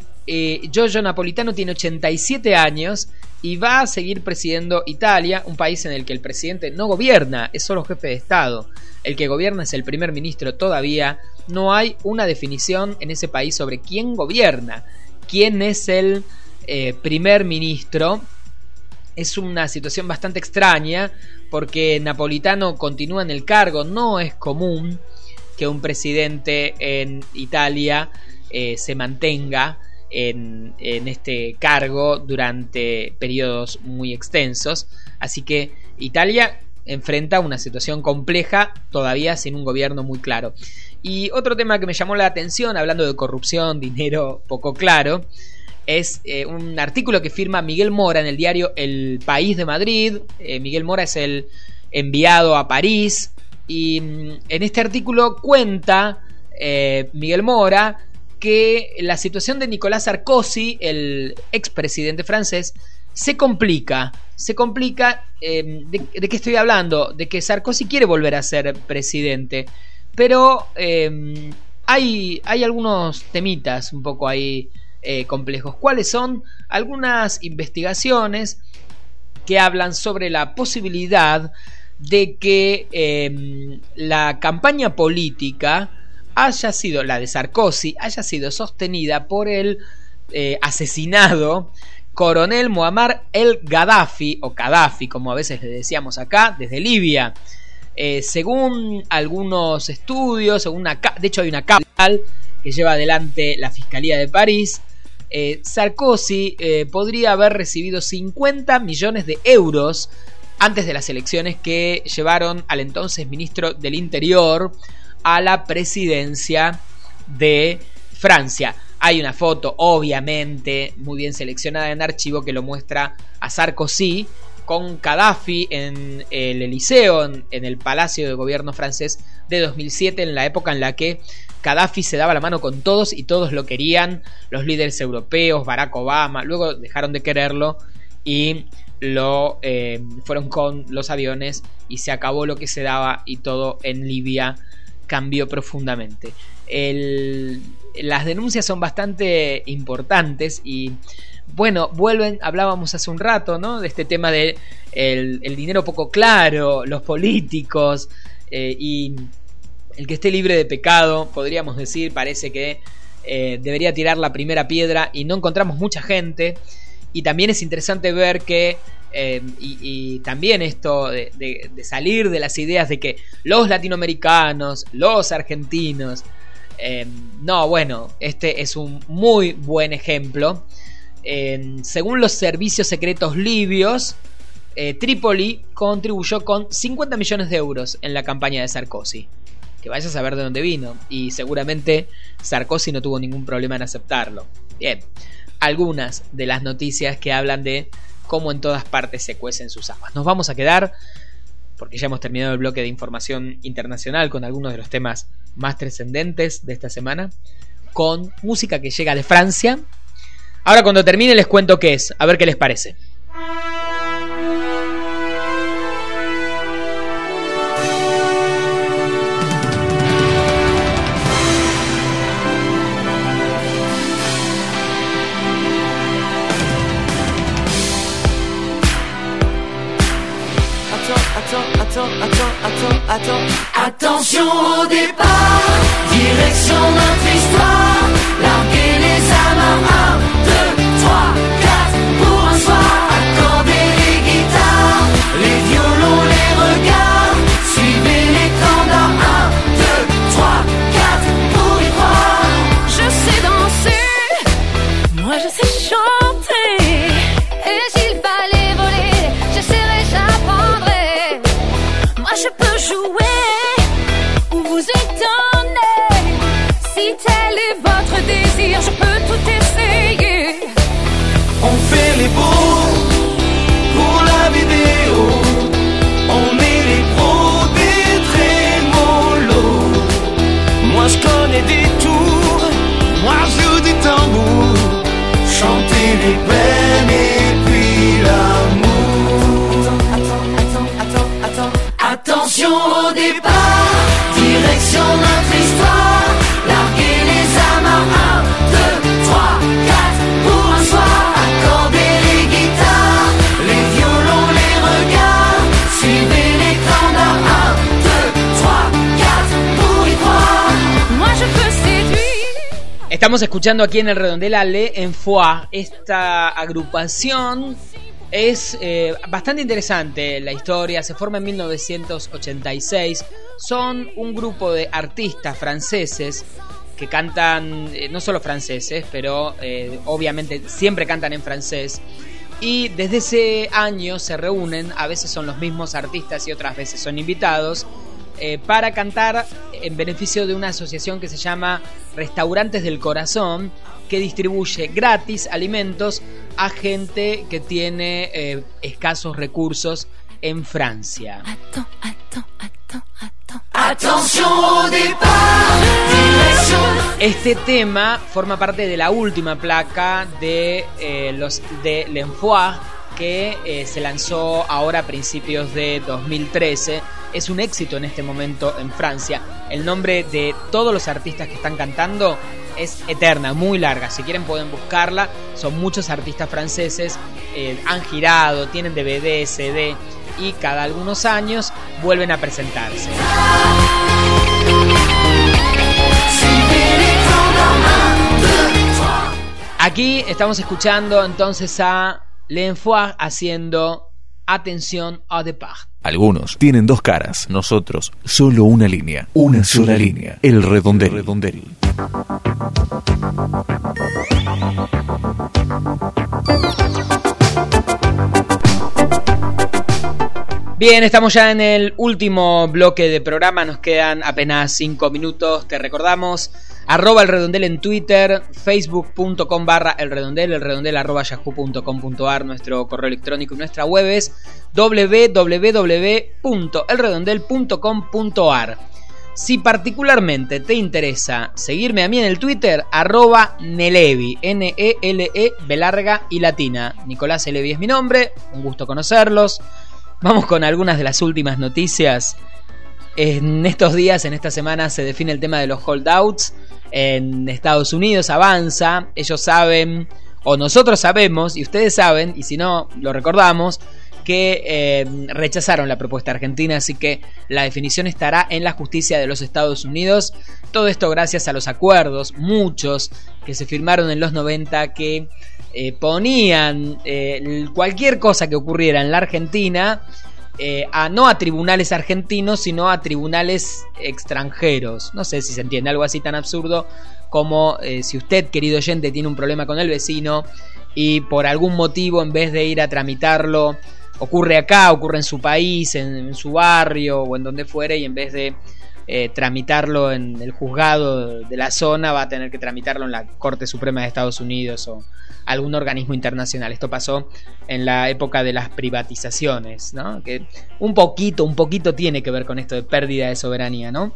B: eh, Giorgio Napolitano tiene ochenta y siete años y va a seguir presidiendo Italia, un país en el que el presidente no gobierna, es solo jefe de Estado. El que gobierna es el primer ministro. Todavía no hay una definición en ese país sobre quién gobierna, quién es el eh, primer ministro. Es una situación bastante extraña porque Napolitano continúa en el cargo. No es común que un presidente en Italia eh, se mantenga en, en este cargo durante periodos muy extensos. Así que Italia enfrenta una situación compleja, todavía sin un gobierno muy claro. Y otro tema que me llamó la atención, hablando de corrupción, dinero poco claro, es eh, un artículo que firma Miguel Mora en el diario El País de Madrid. eh, Miguel Mora es el enviado a París y mm, en este artículo cuenta eh, Miguel Mora que la situación de Nicolas Sarkozy, el expresidente francés, se complica. Se complica, eh, de, ¿de qué estoy hablando? De que Sarkozy quiere volver a ser presidente, pero eh, hay, hay algunos temitas un poco ahí eh, complejos. ¿Cuáles son? Algunas investigaciones que hablan sobre la posibilidad de que eh, la campaña política haya sido, la de Sarkozy, haya sido sostenida por el eh, asesinado coronel Muammar el Gaddafi, o Gaddafi como a veces le decíamos acá, desde Libia. Eh, según algunos estudios, según una, de hecho hay una causa que lleva adelante la Fiscalía de París, eh, Sarkozy eh, podría haber recibido cincuenta millones de euros antes de las elecciones que llevaron al entonces ministro del Interior a la presidencia de Francia. Hay una foto, obviamente, muy bien seleccionada en archivo, que lo muestra a Sarkozy con Gaddafi en el Eliseo, en, en el Palacio de Gobierno francés de dos mil siete, en la época en la que Gaddafi se daba la mano con todos y todos lo querían, los líderes europeos, Barack Obama. Luego dejaron de quererlo y lo eh, fueron con los aviones y se acabó lo que se daba y todo en Libia cambió profundamente. El, las denuncias son bastante importantes y bueno, vuelven, hablábamos hace un rato, ¿no? De este tema de el, el dinero poco claro, los políticos eh, y el que esté libre de pecado, podríamos decir, parece que eh, debería tirar la primera piedra y no encontramos mucha gente. Y también es interesante ver que Eh, y, y también esto de, de, de salir de las ideas de que los latinoamericanos, los argentinos, eh, no, bueno, este es un muy buen ejemplo. Eh, según los servicios secretos libios, eh, Trípoli contribuyó con cincuenta millones de euros en la campaña de Sarkozy. Que vaya a saber de dónde vino, y seguramente Sarkozy no tuvo ningún problema en aceptarlo. Bien, algunas de las noticias que hablan de cómo en todas partes se cuecen sus habas. Nos vamos a quedar, porque ya hemos terminado el bloque de información internacional con algunos de los temas más trascendentes de esta semana, con música que llega de Francia. Ahora cuando termine les cuento qué es, a ver qué les parece.
G: Attention au départ, direction notre histoire. Larguez les amarres, un, deux, trois, quatre, pour un soir. Accordez les guitares, les violons, les regards. Suivez les standards, un, deux, trois, quatre, pour y croire.
N: Je sais danser, moi je sais chanter. Et s'il fallait voler, j'essaierai, j'apprendrai. Moi je peux jouer ou vous étonner. Si tel est votre désir, je peux tout essayer.
G: On fait les beaux pour la vidéo. On est les pros des trémolos. Moi je connais des tours, moi je joue du tambour. Chanter les peines et puis l'amour.
B: Estamos escuchando aquí en el Redondel a L'Enfoi. Esta agrupación es eh, bastante interesante. La historia se forma en mil novecientos ochenta y seis. Son un grupo de artistas franceses que cantan, eh, no solo franceses, pero eh, obviamente siempre cantan en francés. Y desde ese año se reúnen, a veces son los mismos artistas y otras veces son invitados, eh, para cantar en beneficio de una asociación que se llama Restaurantes del Corazón, que distribuye gratis alimentos a gente que tiene eh, escasos recursos en Francia. Este tema forma parte de la última placa de eh, los de L'Enfoi, que eh, se lanzó ahora a principios de dos mil trece. Es un éxito en este momento en Francia. El nombre de todos los artistas que están cantando es eterna, muy larga. Si quieren pueden buscarla. Son muchos artistas franceses, eh, han girado, tienen D V D, C D, y cada algunos años vuelven a presentarse. Aquí estamos escuchando entonces a L'Enfoi haciendo Atención au départ.
A: Algunos tienen dos caras, nosotros solo una línea, una sola línea, el redondel. redondel.
B: Bien, estamos ya en el último bloque de programa, nos quedan apenas cinco minutos. Te recordamos, arroba el redondel en Twitter, facebook.com barra el redondel, el redondel arroba yahoo punto com punto ar, nuestro correo electrónico y nuestra web es doble u doble u doble u punto el redondel punto com punto ar. Si particularmente te interesa seguirme a mí en el Twitter, arroba Nelevi, N E L E, B larga y latina. Nicolás Elevi es mi nombre, un gusto conocerlos. Vamos con algunas de las últimas noticias. En estos días, en esta semana, se define el tema de los holdouts. En Estados Unidos avanza, ellos saben, o nosotros sabemos, y ustedes saben, y si no, lo recordamos, que eh, rechazaron la propuesta argentina, así que la definición estará en la justicia de los Estados Unidos. Todo esto gracias a los acuerdos, muchos, que se firmaron en los noventa, que eh, ponían eh, cualquier cosa que ocurriera en la Argentina eh, a no a tribunales argentinos, sino a tribunales extranjeros. No sé si se entiende, algo así tan absurdo como eh, si usted, querido oyente, tiene un problema con el vecino y por algún motivo, en vez de ir a tramitarlo, ocurre acá, ocurre en su país, en, en su barrio o en donde fuere, y en vez de eh, tramitarlo en el juzgado de la zona, va a tener que tramitarlo en la Corte Suprema de Estados Unidos o algún organismo internacional. Esto pasó en la época de las privatizaciones, ¿no? Que un poquito, un poquito tiene que ver con esto de pérdida de soberanía, ¿no?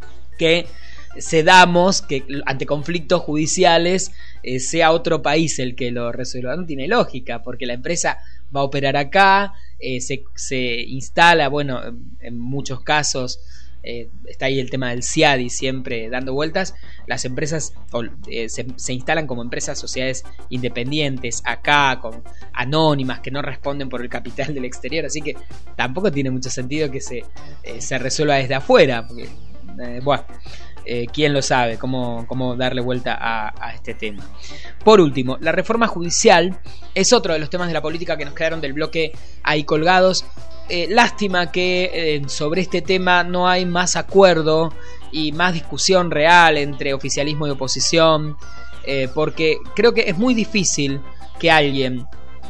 B: Que cedamos, que ante conflictos judiciales eh, sea otro país el que lo resuelva. No tiene lógica, porque la empresa va a operar acá, eh, se, se instala, bueno, en muchos casos eh, está ahí el tema del CIADI siempre dando vueltas. Las empresas eh, se, se instalan como empresas, sociedades independientes acá, con anónimas que no responden por el capital del exterior, así que tampoco tiene mucho sentido que se, eh, se resuelva desde afuera, porque eh, bueno, Eh, quién lo sabe cómo, cómo darle vuelta a, a este tema. Por último, la reforma judicial es otro de los temas de la política que nos quedaron del bloque ahí colgados. Eh, lástima que eh, sobre este tema no hay más acuerdo y más discusión real entre oficialismo y oposición, eh, porque creo que es muy difícil que alguien,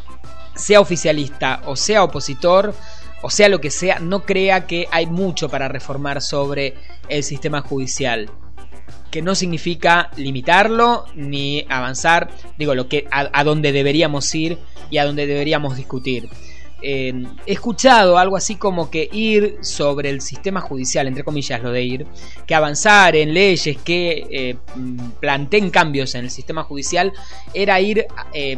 B: sea oficialista o sea opositor, o sea lo que sea, no crea que hay mucho para reformar sobre el sistema judicial, que no significa limitarlo ni avanzar, digo, lo que a, a donde deberíamos ir y a donde deberíamos discutir. Eh, he escuchado algo así como que ir sobre el sistema judicial, entre comillas lo de ir, que avanzar en leyes que eh, planteen cambios en el sistema judicial era ir, eh,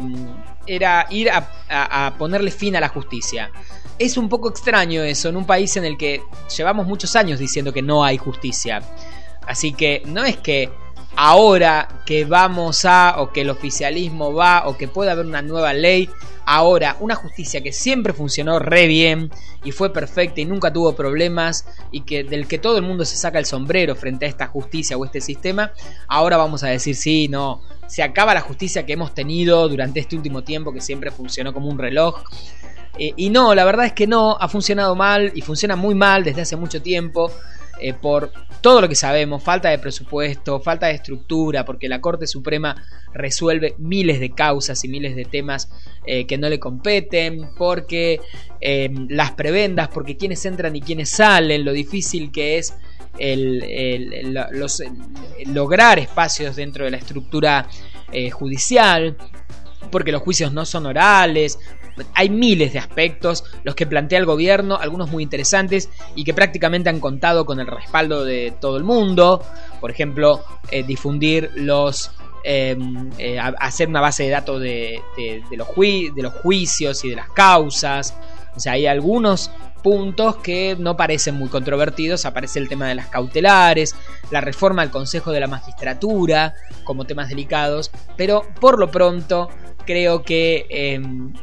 B: era ir a, a, a ponerle fin a la justicia. Es un poco extraño eso en un país en el que llevamos muchos años diciendo que no hay justicia. Así que no es que ahora que vamos a, o que el oficialismo va, o que puede haber una nueva ley, ahora una justicia que siempre funcionó re bien y fue perfecta y nunca tuvo problemas y que del que todo el mundo se saca el sombrero frente a esta justicia o este sistema, ahora vamos a decir sí, no, se acaba la justicia que hemos tenido durante este último tiempo que siempre funcionó como un reloj. Eh, y no, la verdad es que no, ha funcionado mal y funciona muy mal desde hace mucho tiempo. Eh, por todo lo que sabemos, falta de presupuesto, falta de estructura, porque la Corte Suprema resuelve miles de causas y miles de temas eh, que no le competen, porque eh, las prebendas, porque quienes entran y quienes salen, lo difícil que es el, el, el, los, el, el lograr espacios dentro de la estructura eh, judicial, porque los juicios no son orales. Hay miles de aspectos los que plantea el gobierno, algunos muy interesantes y que prácticamente han contado con el respaldo de todo el mundo. Por ejemplo, eh, difundir los eh, eh, hacer una base de datos de, de, de, los ju- de los juicios y de las causas. O sea, hay algunos puntos que no parecen muy controvertidos. Aparece el tema de las cautelares, la reforma al Consejo de la Magistratura como temas delicados, pero por lo pronto creo que eh,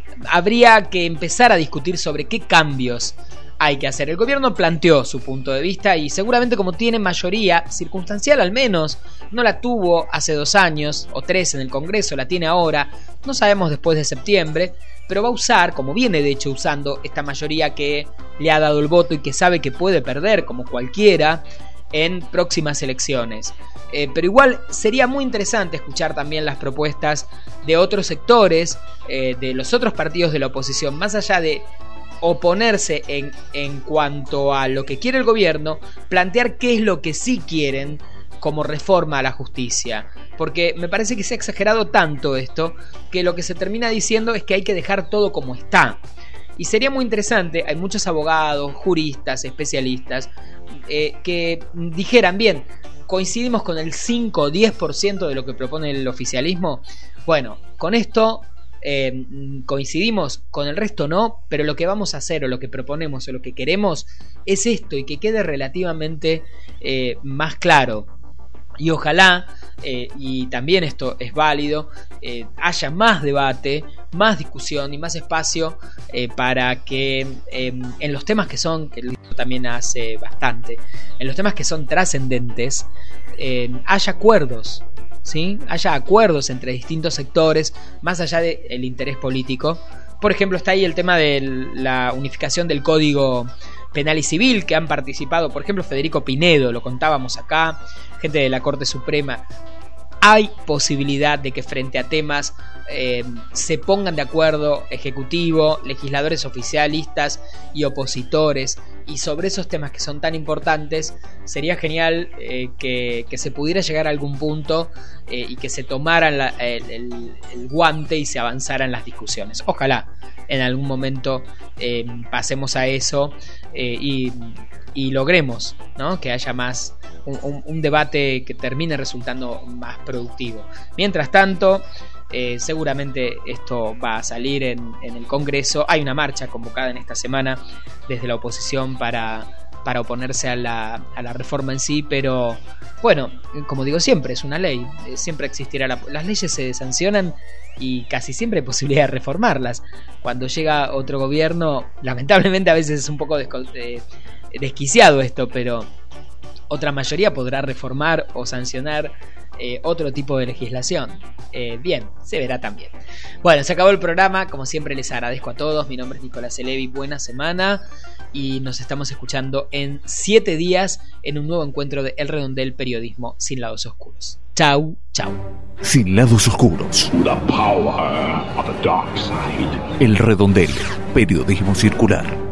B: habría que empezar a discutir sobre qué cambios hay que hacer. El gobierno planteó su punto de vista y seguramente, como tiene mayoría circunstancial, al menos no la tuvo hace dos años o tres en el Congreso, la tiene ahora, no sabemos después de septiembre, pero va a usar, como viene de hecho usando, esta mayoría que le ha dado el voto y que sabe que puede perder como cualquiera en próximas elecciones. Eh, pero igual sería muy interesante escuchar también las propuestas de otros sectores, eh, de los otros partidos de la oposición, más allá de oponerse en, en cuanto a lo que quiere el gobierno, plantear qué es lo que sí quieren como reforma a la justicia, porque me parece que se ha exagerado tanto esto que lo que se termina diciendo es que hay que dejar todo como está. Y sería muy interesante, hay muchos abogados, juristas, especialistas eh, que dijeran, bien, coincidimos con el cinco o diez por ciento de lo que propone el oficialismo, bueno, con esto eh, coincidimos, con el resto no, pero lo que vamos a hacer o lo que proponemos o lo que queremos es esto, y que quede relativamente eh, más claro. Y ojalá, eh, y también esto es válido, eh, haya más debate, más discusión y más espacio eh, para que eh, en los temas que son, que el libro también hace bastante, en los temas que son trascendentes, eh, haya acuerdos, ¿sí? Haya acuerdos entre distintos sectores, más allá del interés político. Por ejemplo, está ahí el tema de la unificación del Código Penal y Civil, que han participado, por ejemplo, Federico Pinedo, lo contábamos acá, gente de la Corte Suprema. Hay posibilidad de que frente a temas eh, se pongan de acuerdo ejecutivo, legisladores oficialistas y opositores, y sobre esos temas que son tan importantes sería genial eh, que, que se pudiera llegar a algún punto eh, y que se tomaran la, el, el, el guante y se avanzaran las discusiones. Ojalá en algún momento eh, pasemos a eso eh, y, y logremos, ¿no?, que haya más un, un, un debate que termine resultando más productivo. Mientras tanto, eh, seguramente esto va a salir en, en el Congreso. Hay una marcha convocada en esta semana desde la oposición para, para oponerse a la, a la reforma en sí, pero bueno, como digo siempre, es una ley, siempre existirá la, las leyes se sancionan y casi siempre hay posibilidad de reformarlas. Cuando llega otro gobierno, lamentablemente a veces es un poco desco- eh, desquiciado esto, pero otra mayoría podrá reformar o sancionar eh, otro tipo de legislación. Eh, bien, se verá también. Bueno, se acabó el programa. Como siempre, les agradezco a todos. Mi nombre es Nicolás Elevi. Buena semana. Y nos estamos escuchando en siete días en un nuevo encuentro de El Redondel, periodismo sin lados oscuros. Chau, chau.
A: Sin lados oscuros.
O: The power of the dark side.
A: El Redondel, periodismo circular.